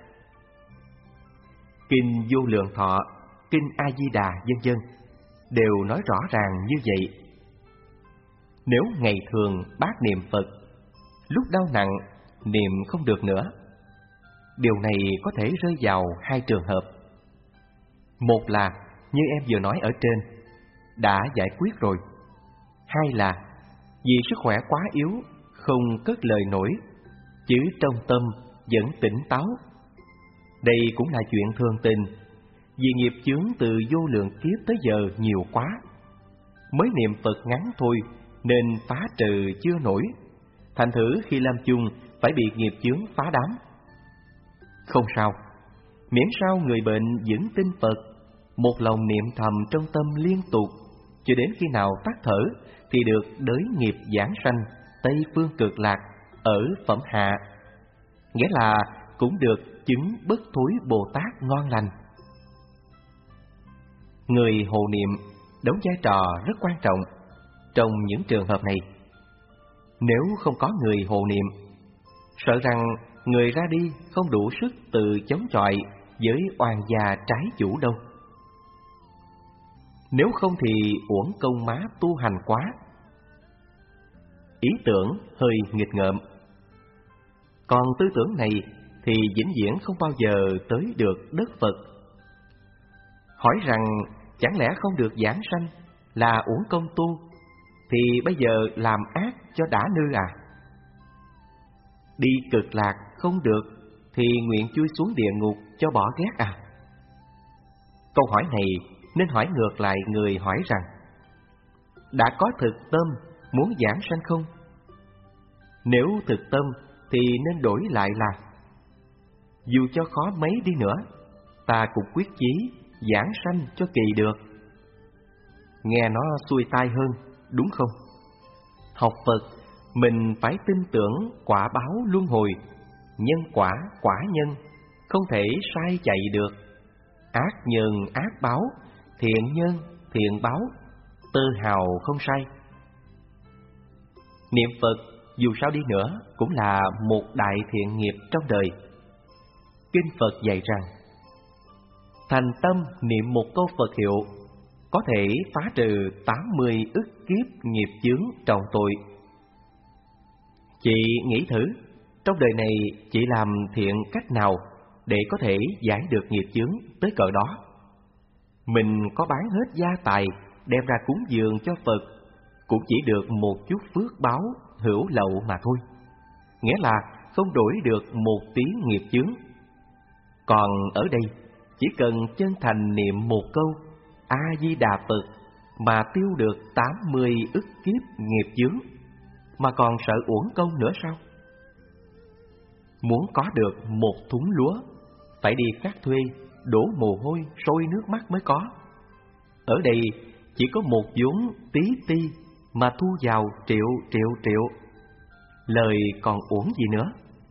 Kinh Vô Lượng Thọ, Kinh A Di Đà vân vân đều nói rõ ràng như vậy. Nếu ngày thường bác niệm Phật, lúc đau nặng niệm không được nữa, điều này có thể rơi vào hai trường hợp. Một là như em vừa nói ở trên, đã giải quyết rồi. Hai là vì sức khỏe quá yếu, không cất lời nổi, chứ trong tâm vẫn tỉnh táo. Đây cũng là chuyện thường tình, vì nghiệp chướng từ vô lượng kiếp tới giờ nhiều quá. Mới niệm Phật ngắn thôi nên phá trừ chưa nổi, thành thử khi lâm chung phải bị nghiệp chướng phá đám. Không sao, miễn sao người bệnh vững tin Phật, một lòng niệm thầm trong tâm liên tục, cho đến khi nào tắt thở thì được đới nghiệp giảng sanh Tây Phương Cực Lạc ở phẩm hạ, nghĩa là cũng được chứng bất thối Bồ Tát ngon lành. Người hộ niệm đóng vai trò rất quan trọng trong những trường hợp này. Nếu không có người hộ niệm, sợ rằng người ra đi không đủ sức tự chống chọi với oan gia trái chủ đâu. Nếu không thì uổng công má tu hành quá. Ý tưởng hơi nghịch ngợm, còn tư tưởng này thì vĩnh viễn không bao giờ tới được đất Phật. Hỏi rằng chẳng lẽ không được giảng sanh là uổng công tu, thì bây giờ làm ác cho đã nư à? Đi cực lạc không được thì nguyện chui xuống địa ngục cho bỏ ghét à? Câu hỏi này nên hỏi ngược lại người hỏi rằng, đã có thực tâm muốn giảng sanh không? Nếu thực tâm thì nên đổi lại là, dù cho khó mấy đi nữa, ta cũng quyết chí giảng sanh cho kỳ được. Nghe nó xuôi tai hơn, đúng không? Học Phật, mình phải tin tưởng quả báo luân hồi, nhân quả quả nhân, không thể sai chạy được. Ác nhân ác báo, thiện nhân thiện báo, tơ hào không sai. Niệm Phật dù sao đi nữa cũng là một đại thiện nghiệp trong đời. Kinh Phật dạy rằng, thành tâm niệm một câu Phật hiệu có thể phá trừ tám mươi ức kiếp nghiệp chướng tròn tội. Chị nghĩ thử, trong đời này chị làm thiện cách nào để có thể giải được nghiệp chướng tới cỡ đó? Mình có bán hết gia tài đem ra cúng dường cho Phật cũng chỉ được một chút phước báo hữu lậu mà thôi, nghĩa là không đổi được một tí nghiệp chướng. Còn ở đây chỉ cần chân thành niệm một câu A Di Đà Phật mà tiêu được tám mươi ức kiếp nghiệp chướng, mà còn sợ uổng công nữa sao? Muốn có được một thúng lúa phải đi cắt thuê, đổ mồ hôi, sôi nước mắt mới có. Ở đây chỉ có một vốn tí ti mà thu vào triệu triệu triệu, lời còn uổng gì nữa?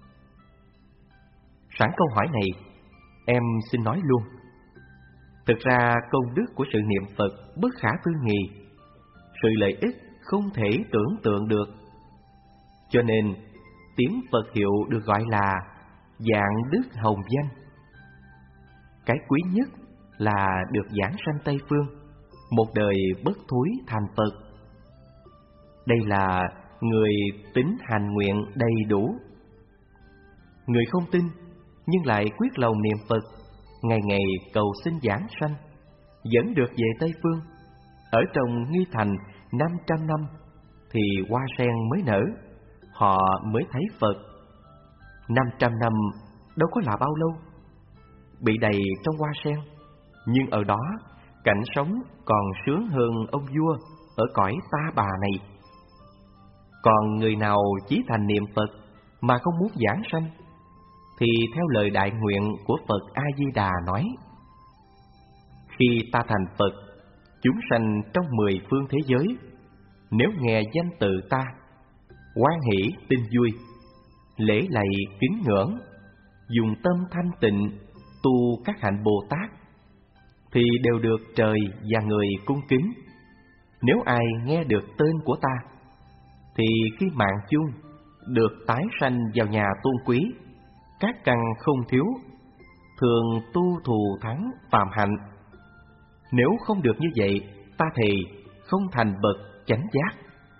Sẵn câu hỏi này, em xin nói luôn. Thực ra công đức của sự niệm Phật bất khả tư nghị, sự lợi ích không thể tưởng tượng được. Cho nên tiếng Phật hiệu được gọi là dạng đức hồng danh. Cái quý nhất là được giảng sanh Tây Phương, một đời bất thối thành Phật. Đây là người tín hành nguyện đầy đủ. Người không tin nhưng lại quyết lòng niệm Phật, ngày ngày cầu xin giảng sanh, vẫn được về Tây Phương. Ở trong Nghi Thành năm trăm năm thì hoa sen mới nở, họ mới thấy Phật. Năm trăm năm đâu có là bao lâu, bị đầy trong hoa sen, nhưng ở đó cảnh sống còn sướng hơn ông vua ở cõi ta bà này. Còn người nào chí thành niệm Phật mà không muốn giảng sanh, thì theo lời đại nguyện của Phật A Di Đà nói, khi ta thành Phật, chúng sanh trong mười phương thế giới, nếu nghe danh tự ta, hoan hỷ tin vui, lễ lạy kính ngưỡng, dùng tâm thanh tịnh tu các hạnh Bồ Tát, thì đều được trời và người cung kính. Nếu ai nghe được tên của ta, thì khi mạng chung được tái sanh vào nhà tôn quý, các căn không thiếu, thường tu thù thắng phàm hạnh. Nếu không được như vậy, ta thề không thành bậc chánh giác.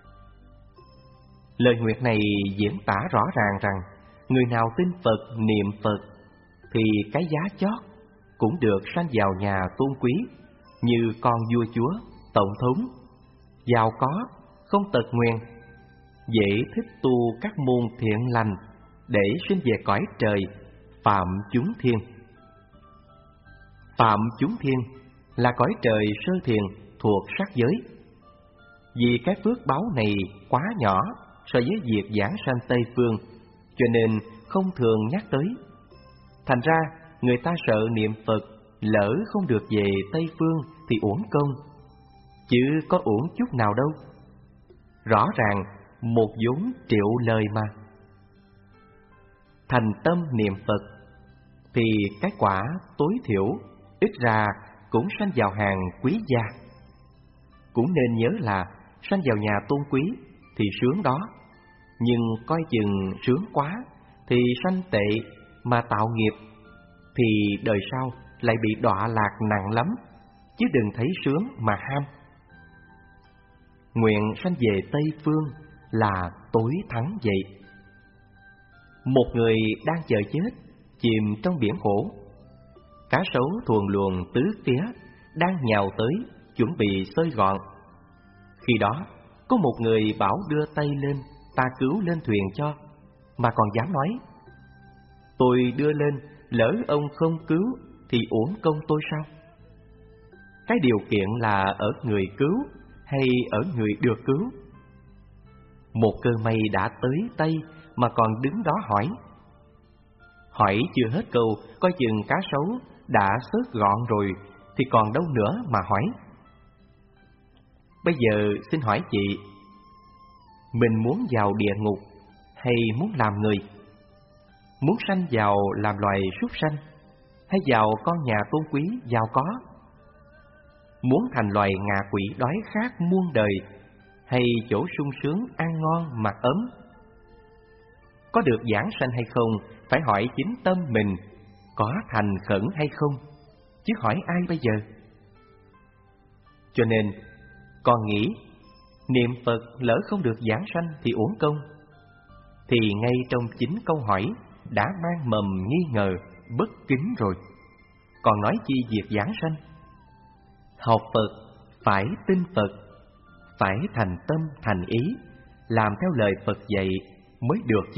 Lời nguyệt này diễn tả rõ ràng rằng người nào tin Phật, niệm Phật thì cái giá chót cũng được sanh vào nhà tôn quý, như con vua chúa, tổng thống, giàu có, không tật nguyền, dễ thích tu các môn thiện lành để sinh về cõi trời phạm chúng thiên. Phạm chúng thiên là cõi trời sơ thiền thuộc sắc giới. Vì cái phước báo này quá nhỏ so với việc giảng sanh Tây Phương, cho nên không thường nhắc tới. Thành ra người ta sợ niệm Phật lỡ không được về Tây Phương thì uổng công, chứ có uổng chút nào đâu. Rõ ràng một vốn triệu lời mà. Thành tâm niệm Phật thì cái quả tối thiểu ít ra cũng sanh vào hàng quý gia. Cũng nên nhớ là sanh vào nhà tôn quý thì sướng đó, nhưng coi chừng sướng quá thì sanh tệ mà tạo nghiệp, thì đời sau lại bị đọa lạc nặng lắm, chứ đừng thấy sướng mà ham. Nguyện sanh về Tây Phương là tối thắng vậy. Một người đang chờ chết, chìm trong biển khổ. Cá sấu thuần luồng tứ phía đang nhào tới, chuẩn bị xơi gọn. Khi đó có một người bảo đưa tay lên, ta cứu lên thuyền cho, mà còn dám nói: tôi đưa lên, lỡ ông không cứu thì uổng công tôi sao? Cái điều kiện là ở người cứu hay ở người được cứu? Một cơ may đã tới tay mà còn đứng đó hỏi. Hỏi chưa hết câu, coi chừng cá sấu đã xớt gọn rồi thì còn đâu nữa mà hỏi. Bây giờ xin hỏi chị, mình muốn vào địa ngục hay muốn làm người? Muốn sanh vào làm loài súc sanh hay vào con nhà tôn quý giàu có? Muốn thành loài ngạ quỷ đói khát muôn đời hay chỗ sung sướng ăn ngon mặc ấm? Có được giảng sanh hay không phải hỏi chính tâm mình có thành khẩn hay không, chứ hỏi ai bây giờ? Cho nên con nghĩ niệm Phật lỡ không được giảng sanh thì uổng công, thì ngay trong chính câu hỏi đã mang mầm nghi ngờ, bất kính rồi, còn nói chi việc giảng sanh. Học Phật phải tin Phật, phải thành tâm thành ý, làm theo lời Phật dạy mới được chứ.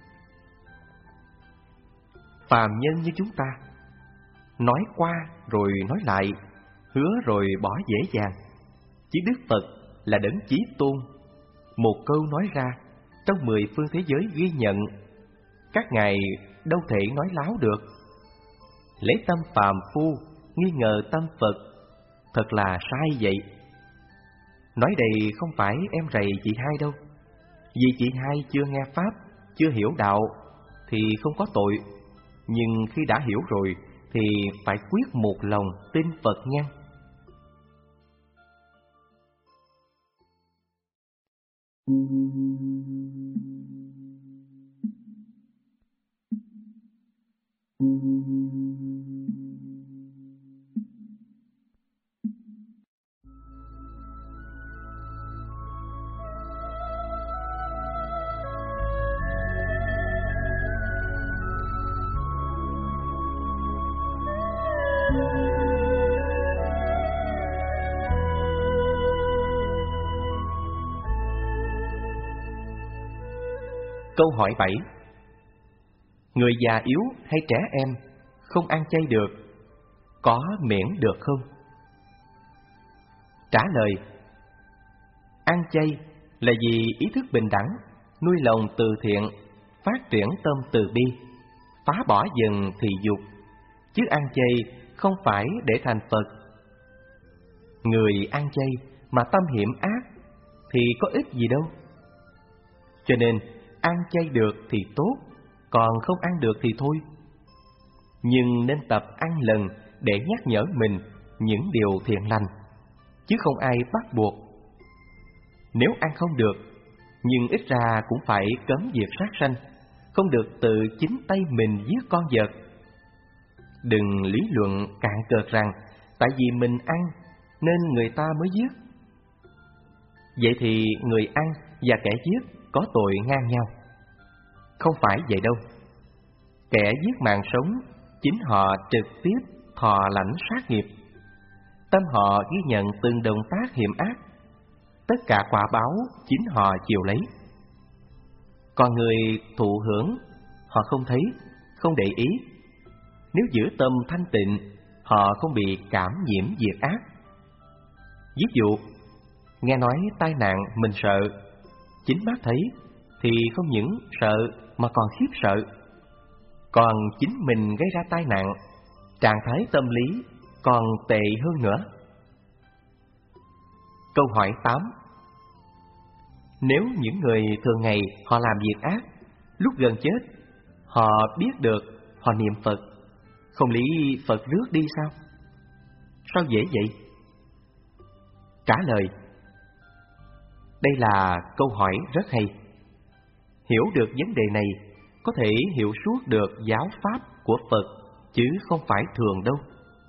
Phàm nhân như chúng ta, nói qua rồi nói lại, hứa rồi bỏ dễ dàng, chỉ Đức Phật là đấng chí tôn, một câu nói ra, trong mười phương thế giới ghi nhận, các ngài đâu thể nói láo được. Lấy tâm phàm phu nghi ngờ tâm Phật, thật là sai vậy. Nói đây không phải em rầy chị hai đâu, vì chị hai chưa nghe Pháp, chưa hiểu đạo thì không có tội, nhưng khi đã hiểu rồi thì phải quyết một lòng tin Phật nha. Câu hỏi bảy. Người già yếu hay trẻ em không ăn chay được, có miễn được không? Trả lời: ăn chay là vì ý thức bình đẳng, nuôi lòng từ thiện, phát triển tâm từ bi, phá bỏ dần thị dục, chứ ăn chay không phải để thành Phật. Người ăn chay mà tâm hiểm ác thì có ích gì đâu. Cho nên ăn chay được thì tốt, còn không ăn được thì thôi. Nhưng nên tập ăn lần để nhắc nhở mình những điều thiện lành, chứ không ai bắt buộc. Nếu ăn không được nhưng ít ra cũng phải cấm việc sát sanh, không được tự chính tay mình giết con vật. Đừng lý luận cạn cợt rằng tại vì mình ăn nên người ta mới giết. Vậy thì người ăn và kẻ giết có tội ngang nhau. Không phải vậy đâu. Kẻ giết mạng sống, chính họ trực tiếp thọ lãnh sát nghiệp. Tâm họ ghi nhận từng động tác hiểm ác, tất cả quả báo chính họ chịu lấy. Còn người thụ hưởng, họ không thấy, không để ý. Nếu giữ tâm thanh tịnh, họ không bị cảm nhiễm việc ác. Ví dụ, nghe nói tai nạn mình sợ, chính mắt thấy thì không những sợ mà còn khiếp sợ. Còn chính mình gây ra tai nạn, trạng thái tâm lý còn tệ hơn nữa. Câu hỏi tám. Nếu những người thường ngày họ làm việc ác, lúc gần chết, họ biết được, họ niệm Phật, không lý Phật rước đi sao? Sao dễ vậy? Trả lời: đây là câu hỏi rất hay. Hiểu được vấn đề này có thể hiểu suốt được giáo pháp của Phật, chứ không phải thường đâu.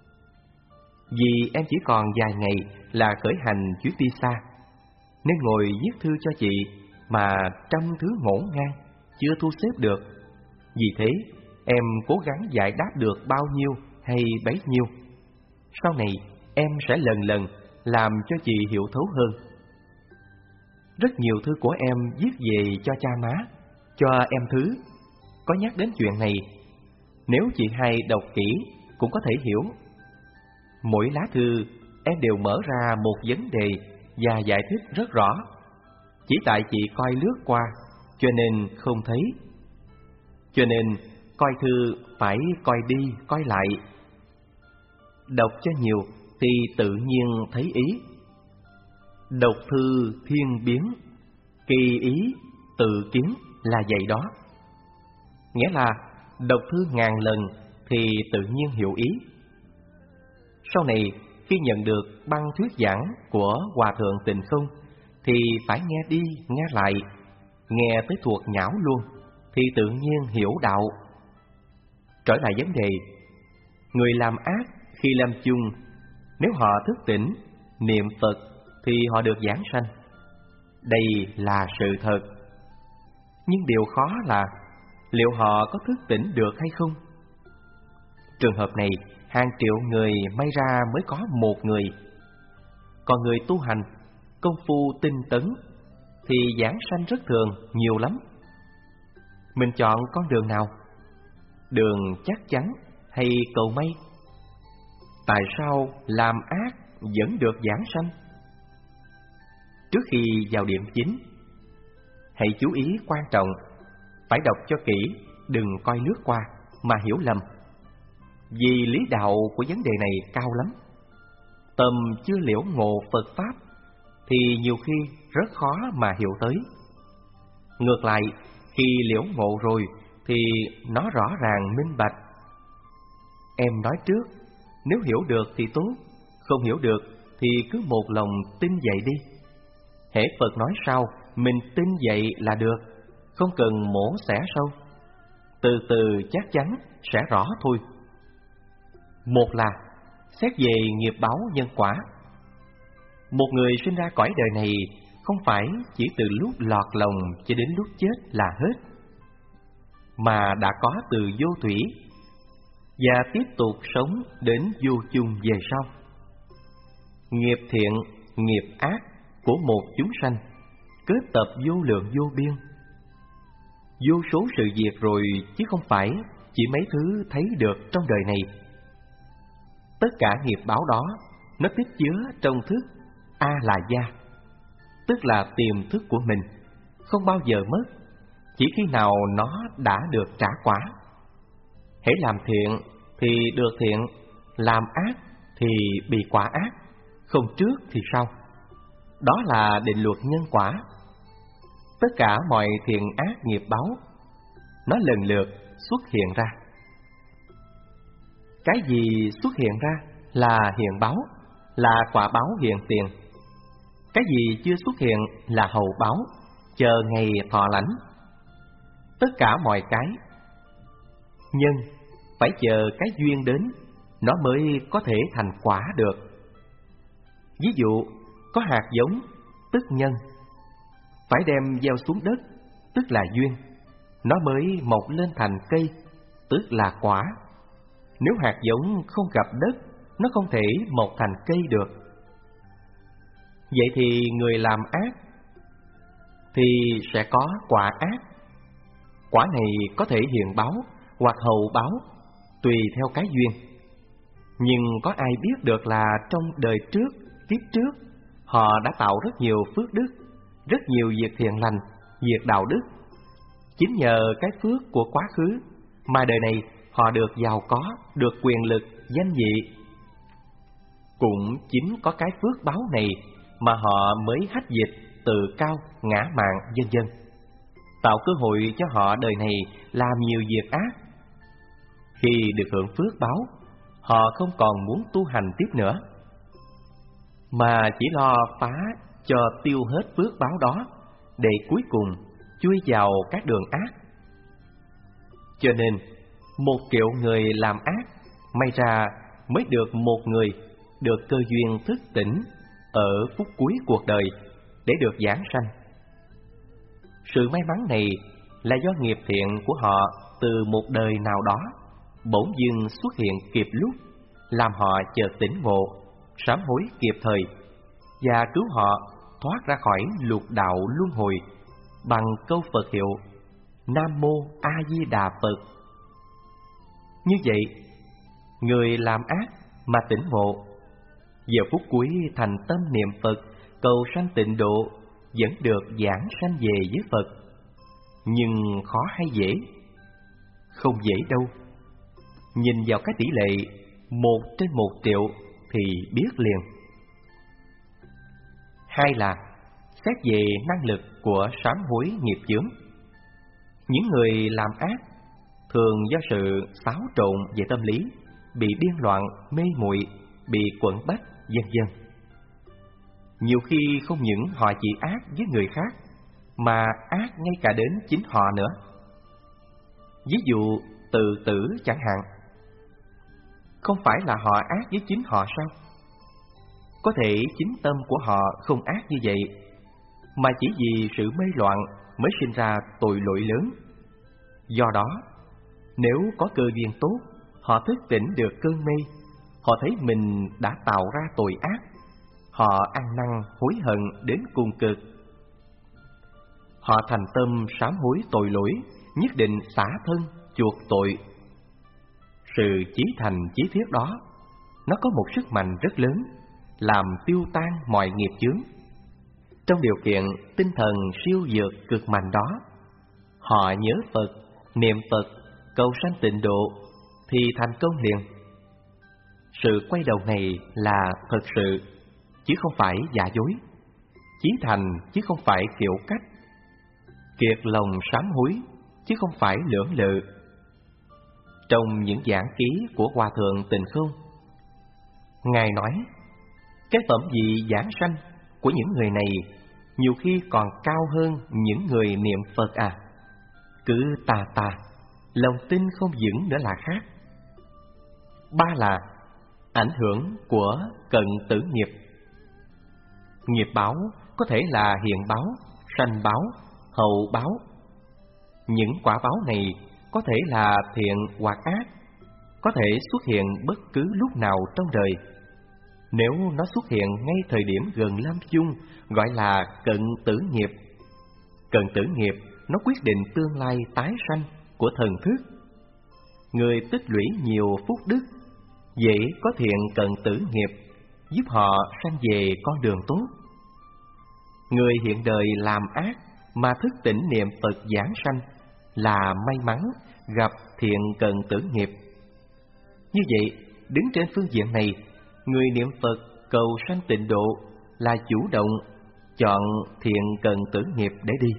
Vì em chỉ còn vài ngày là khởi hành chuyến đi xa, nên ngồi viết thư cho chị mà trăm thứ ngổn ngang, chưa thu xếp được. Vì thế, em cố gắng giải đáp được bao nhiêu hay bấy nhiêu. Sau này, em sẽ lần lần làm cho chị hiểu thấu hơn. Rất nhiều thư của em viết về cho cha má, cho em Thứ, có nhắc đến chuyện này. Nếu chị hai đọc kỹ cũng có thể hiểu. Mỗi lá thư em đều mở ra một vấn đề và giải thích rất rõ. Chỉ tại chị coi lướt qua cho nên không thấy. Cho nên coi thư phải coi đi coi lại. Đọc cho nhiều thì tự nhiên thấy ý. Đọc thư thiên biến, kỳ ý tự kiến là vậy đó. Nghĩa là đọc thư ngàn lần thì tự nhiên hiểu ý. Sau này khi nhận được băng thuyết giảng của Hòa Thượng Tịnh Không thì phải nghe đi nghe lại, nghe tới thuộc nhão luôn thì tự nhiên hiểu đạo. Trở lại vấn đề, người làm ác khi lâm chung, nếu họ thức tỉnh, niệm Phật thì họ được giảng sanh. Đây là sự thật. Nhưng điều khó là liệu họ có thức tỉnh được hay không? Trường hợp này hàng triệu người may ra mới có một người. Còn người tu hành, công phu tinh tấn thì giảng sanh rất thường, nhiều lắm. Mình chọn con đường nào? Đường chắc chắn hay cầu may? Tại sao làm ác vẫn được giảng sanh? Trước khi vào điểm chính, hãy chú ý quan trọng, phải đọc cho kỹ, đừng coi lướt qua mà hiểu lầm. Vì lý đạo của vấn đề này cao lắm. Tâm chưa liễu ngộ Phật Pháp thì nhiều khi rất khó mà hiểu tới. Ngược lại, khi liễu ngộ rồi thì nó rõ ràng minh bạch. Em nói trước, nếu hiểu được thì tốt, không hiểu được thì cứ một lòng tin vậy đi. Hễ Phật nói sao, mình tin vậy là được, không cần mổ xẻ sâu. Từ từ chắc chắn sẽ rõ thôi. Một là xét về nghiệp báo nhân quả. Một người sinh ra cõi đời này không phải chỉ từ lúc lọt lòng cho đến lúc chết là hết, mà đã có từ vô thủy và tiếp tục sống đến vô chung về sau. Nghiệp thiện, nghiệp ác của một chúng sanh kết tập vô lượng vô biên, vô số sự việc rồi, chứ không phải chỉ mấy thứ thấy được trong đời này. Tất cả nghiệp báo đó nó tích chứa trong thức A là gia, tức là tiềm thức của mình, không bao giờ mất, chỉ khi nào nó đã được trả quả. Hễ làm thiện thì được thiện, làm ác thì bị quả ác, không trước thì sau. Đó là định luật nhân quả. Tất cả mọi thiện ác nghiệp báo nó lần lượt xuất hiện ra. Cái gì xuất hiện ra là hiện báo, là quả báo hiện tiền. Cái gì chưa xuất hiện là hậu báo, chờ ngày thọ lãnh. Tất cả mọi cái, nhân phải chờ cái duyên đến, nó mới có thể thành quả được. Ví dụ, có hạt giống, tức nhân, phải đem gieo xuống đất, tức là duyên, nó mới mọc lên thành cây, tức là quả. Nếu hạt giống không gặp đất, nó không thể mọc thành cây được. Vậy thì người làm ác thì sẽ có quả ác. Quả này có thể hiện báo hoặc hậu báo, tùy theo cái duyên. Nhưng có ai biết được là trong đời trước, kiếp trước, họ đã tạo rất nhiều phước đức, rất nhiều việc thiện lành, việc đạo đức. Chính nhờ cái phước của quá khứ mà đời này họ được giàu có, được quyền lực, danh vị. Cũng chính có cái phước báo này mà họ mới hách dịch, tự cao, ngã mạn, vân vân, tạo cơ hội cho họ đời này làm nhiều việc ác. Khi được hưởng phước báo, họ không còn muốn tu hành tiếp nữa, mà chỉ lo phá cho tiêu hết phước báo đó, để cuối cùng chui vào các đường ác. Cho nên, một triệu người làm ác, may ra mới được một người được cơ duyên thức tỉnh ở phút cuối cuộc đời để được giảng sanh. Sự may mắn này là do nghiệp thiện của họ từ một đời nào đó bỗng dưng xuất hiện kịp lúc, làm họ chợt tỉnh ngộ, sám hối kịp thời và cứu họ thoát ra khỏi lục đạo luân hồi bằng câu Phật hiệu Nam Mô A Di Đà Phật. Như vậy, người làm ác mà tỉnh ngộ, giờ phút cuối thành tâm niệm Phật, cầu sanh tịnh độ, vẫn được giảng sanh về với Phật. Nhưng khó hay dễ? Không dễ đâu. Nhìn vào cái tỷ lệ một trên một triệu thì biết liền. Hai là xét về năng lực của sám hối nghiệp chướng. Những người làm ác thường do sự xáo trộn về tâm lý, bị điên loạn, mê muội, bị quẩn bách, vân vân. Nhiều khi không những họ chỉ ác với người khác, mà ác ngay cả đến chính họ nữa. Ví dụ tự tử chẳng hạn, không phải là họ ác với chính họ sao? Có thể chính tâm của họ không ác như vậy, mà chỉ vì sự mê loạn mới sinh ra tội lỗi lớn. Do đó, nếu có cơ duyên tốt, họ thức tỉnh được cơn mê, họ thấy mình đã tạo ra tội ác, họ ăn năn hối hận đến cùng cực. Họ thành tâm sám hối tội lỗi, nhất định xả thân, chuộc tội. Sự chí thành chí thiết đó, nó có một sức mạnh rất lớn, làm tiêu tan mọi nghiệp chướng. Trong điều kiện tinh thần siêu dược cực mạnh đó, họ nhớ Phật, niệm Phật, cầu sanh tịnh độ thì thành công liền. Sự quay đầu này là thật sự, chứ không phải giả dối, chí thành chứ không phải kiểu cách, kiệt lòng sám hối chứ không phải lưỡng lự. Trong những giảng ký của Hòa Thượng Tịnh Không, Ngài nói, cái phẩm vị giảng sanh của những người này nhiều khi còn cao hơn những người niệm Phật à. Cứ tà tà, lòng tin không vững nữa là khác. Ba là ảnh hưởng của cận tử nghiệp. Nghiệp báo có thể là hiện báo, sanh báo, hậu báo. Những quả báo này có thể là thiện hoặc ác, có thể xuất hiện bất cứ lúc nào trong đời. Nếu nó xuất hiện ngay thời điểm gần lâm chung, gọi là cận tử nghiệp. Cận tử nghiệp nó quyết định tương lai tái sanh của thần thức. Người tích lũy nhiều phúc đức, dễ có thiện cận tử nghiệp, giúp họ sanh về con đường tốt. Người hiện đời làm ác mà thức tỉnh niệm Phật giảng sanh là may mắn gặp thiện cận tử nghiệp. Như vậy, đứng trên phương diện này, người niệm Phật cầu sanh tịnh độ là chủ động chọn thiện cận tử nghiệp để đi.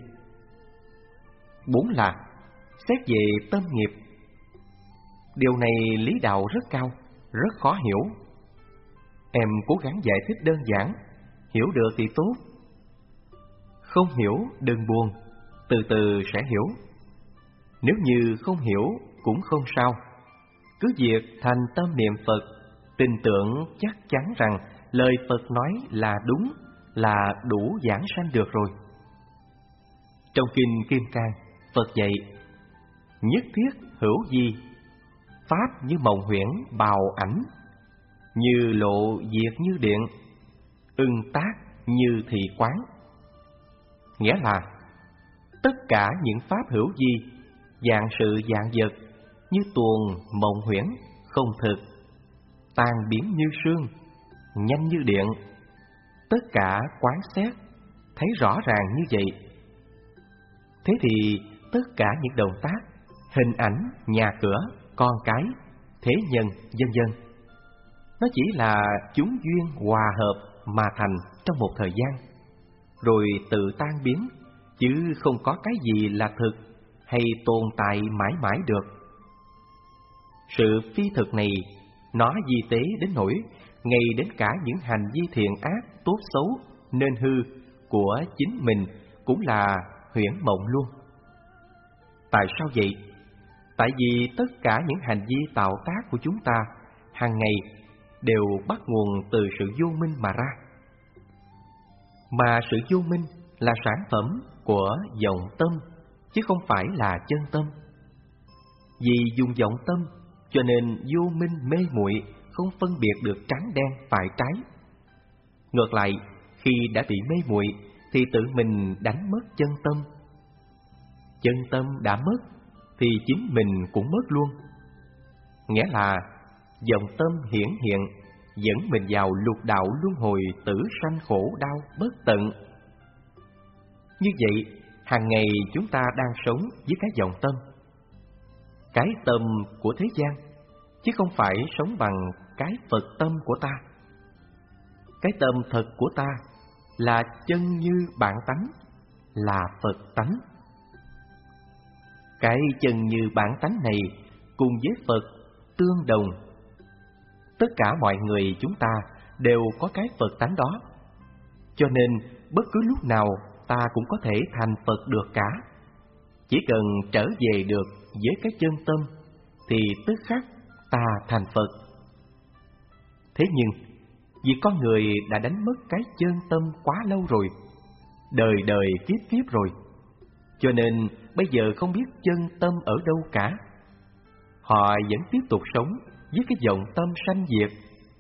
Bốn là xét về tâm nghiệp. Điều này lý đạo rất cao, rất khó hiểu. Em cố gắng giải thích đơn giản, hiểu được thì tốt. Không hiểu đừng buồn, từ từ sẽ hiểu. Nếu như không hiểu cũng không sao, cứ việc thành tâm niệm Phật, tin tưởng chắc chắn rằng lời Phật nói là đúng, là đủ giảng sanh được rồi. Trong Kinh Kim Cang, Phật dạy: nhất thiết hữu vi, pháp như mộng huyễn bào ảnh, như lộ diệt như điện, ưng tác như thị quán. Nghĩa là tất cả những pháp hữu vi, dạng sự dạng vật, như tuồng mộng huyễn, không thực, tan biến như sương, nhanh như điện, tất cả quán xét, thấy rõ ràng như vậy. Thế thì tất cả những động tác, hình ảnh, nhà cửa, con cái, thế nhân, vân vân, nó chỉ là chúng duyên hòa hợp mà thành trong một thời gian, rồi tự tan biến, chứ không có cái gì là thực hay tồn tại mãi mãi được. Sự phi thực này nó di tế đến nỗi ngay đến cả những hành vi thiện ác, tốt xấu, nên hư của chính mình cũng là huyễn mộng luôn. Tại sao vậy? Tại vì tất cả những hành vi tạo tác của chúng ta hàng ngày đều bắt nguồn từ sự vô minh mà ra. Mà sự vô minh là sản phẩm của vọng tâm, chứ không phải là chân tâm. Vì dùng vọng tâm cho nên vô minh mê muội, không phân biệt được trắng đen phải trái. Ngược lại, khi đã bị mê muội thì tự mình đánh mất chân tâm. Chân tâm đã mất thì chính mình cũng mất luôn. Nghĩa là vọng tâm hiển hiện dẫn mình vào lục đạo luân hồi tử sanh khổ đau bất tận. Như vậy, hàng ngày chúng ta đang sống với cái vọng tâm, cái tâm của thế gian, chứ không phải sống bằng cái Phật tâm của ta. Cái tâm thật của ta là chân như bản tánh, là Phật tánh. Cái chân như bản tánh này cùng với Phật tương đồng. Tất cả mọi người chúng ta đều có cái Phật tánh đó, cho nên bất cứ lúc nào ta cũng có thể thành Phật được cả. Chỉ cần trở về được với cái chân tâm thì tức khắc ta thành Phật. Thế nhưng vì con người đã đánh mất cái chân tâm quá lâu rồi, đời đời kiếp kiếp rồi, cho nên bây giờ không biết chân tâm ở đâu cả. Họ vẫn tiếp tục sống với cái vọng tâm sanh diệt.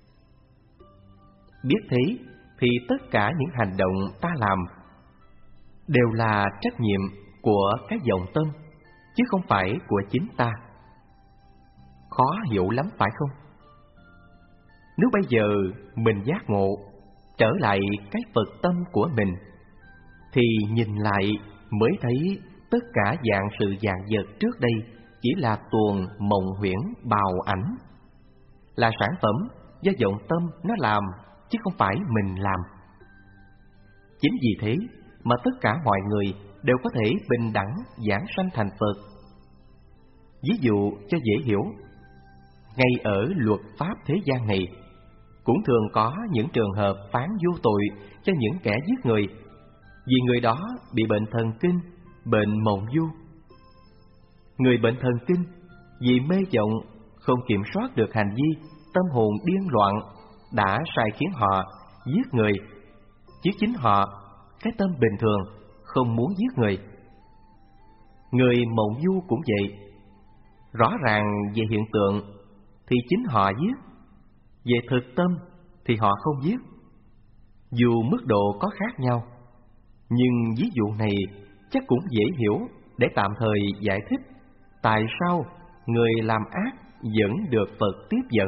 Biết thế thì tất cả những hành động ta làm đều là trách nhiệm của cái vọng tâm, chứ không phải của chính ta. Khó hiểu lắm phải không? Nếu bây giờ mình giác ngộ, trở lại cái Phật tâm của mình, thì nhìn lại mới thấy tất cả dạng sự dạng vật trước đây chỉ là tuồng mộng huyễn bào ảnh, là sản phẩm do vọng tâm nó làm, chứ không phải mình làm. Chính vì thế mà tất cả mọi người đều có thể bình đẳng giảng sanh thành Phật. Ví dụ cho dễ hiểu, ngay ở luật pháp thế gian này cũng thường có những trường hợp phán vô tội cho những kẻ giết người, vì người đó bị bệnh thần kinh, bệnh mộng du. Người bệnh thần kinh vì mê vọng không kiểm soát được hành vi, tâm hồn điên loạn đã sai khiến họ giết người, chứ chính họ cái tâm bình thường không muốn giết người. Người mộng du cũng vậy, rõ ràng về hiện tượng thì chính họ giết, về thực tâm thì họ không giết. Dù mức độ có khác nhau, nhưng ví dụ này chắc cũng dễ hiểu để tạm thời giải thích tại sao người làm ác vẫn được Phật tiếp dẫn.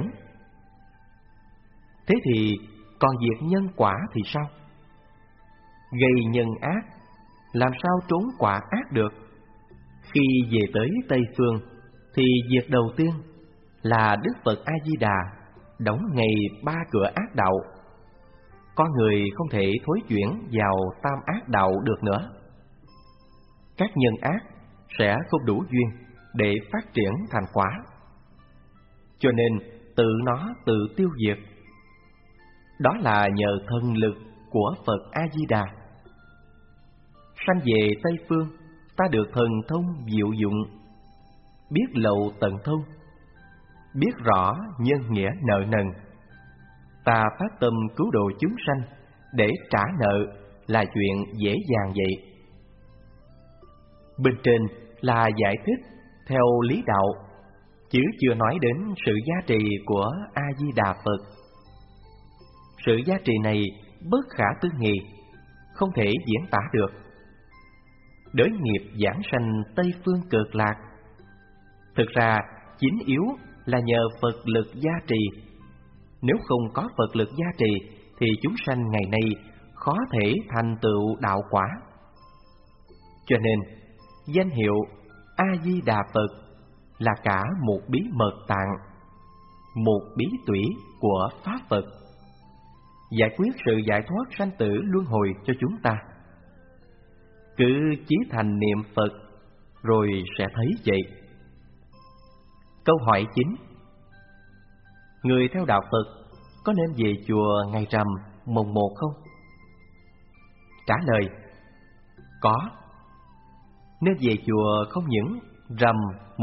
Thế thì còn việc nhân quả thì sao? Gây nhân ác làm sao trốn quả ác được? Khi về tới Tây Phương thì việc đầu tiên là Đức Phật A-di-đà đóng ngay ba cửa ác đạo. Con người không thể thối chuyển vào tam ác đạo được nữa. Các nhân ác sẽ không đủ duyên để phát triển thành quả, cho nên tự nó tự tiêu diệt. Đó là nhờ thần lực của Phật A-di-đà. sanh về Tây Phương, ta được thần thông diệu dụng, biết lậu tận thông, biết rõ nhân nghĩa nợ nần. Ta phát tâm cứu độ chúng sanh, để trả nợ là chuyện dễ dàng vậy. Bên trên là giải thích theo lý đạo, chứ chưa nói đến sự giá trị của A-di-đà Phật. Sự giá trị này bất khả tư nghị, không thể diễn tả được. Đới nghiệp giảng sanh Tây Phương Cực Lạc, thực ra chính yếu là nhờ Phật lực gia trì. Nếu không có Phật lực gia trì thì chúng sanh ngày nay khó thể thành tựu đạo quả. Cho nên danh hiệu A-di-đà Phật là cả một bí mật tạng, một bí tủy của Pháp Phật, giải quyết sự giải thoát sanh tử luân hồi cho chúng ta. Cứ chí thành niệm Phật rồi sẽ thấy vậy. Câu hỏi chính: người theo đạo Phật có nên về chùa ngày rằm mồng một không? Trả lời: có. Nên về chùa không những rằm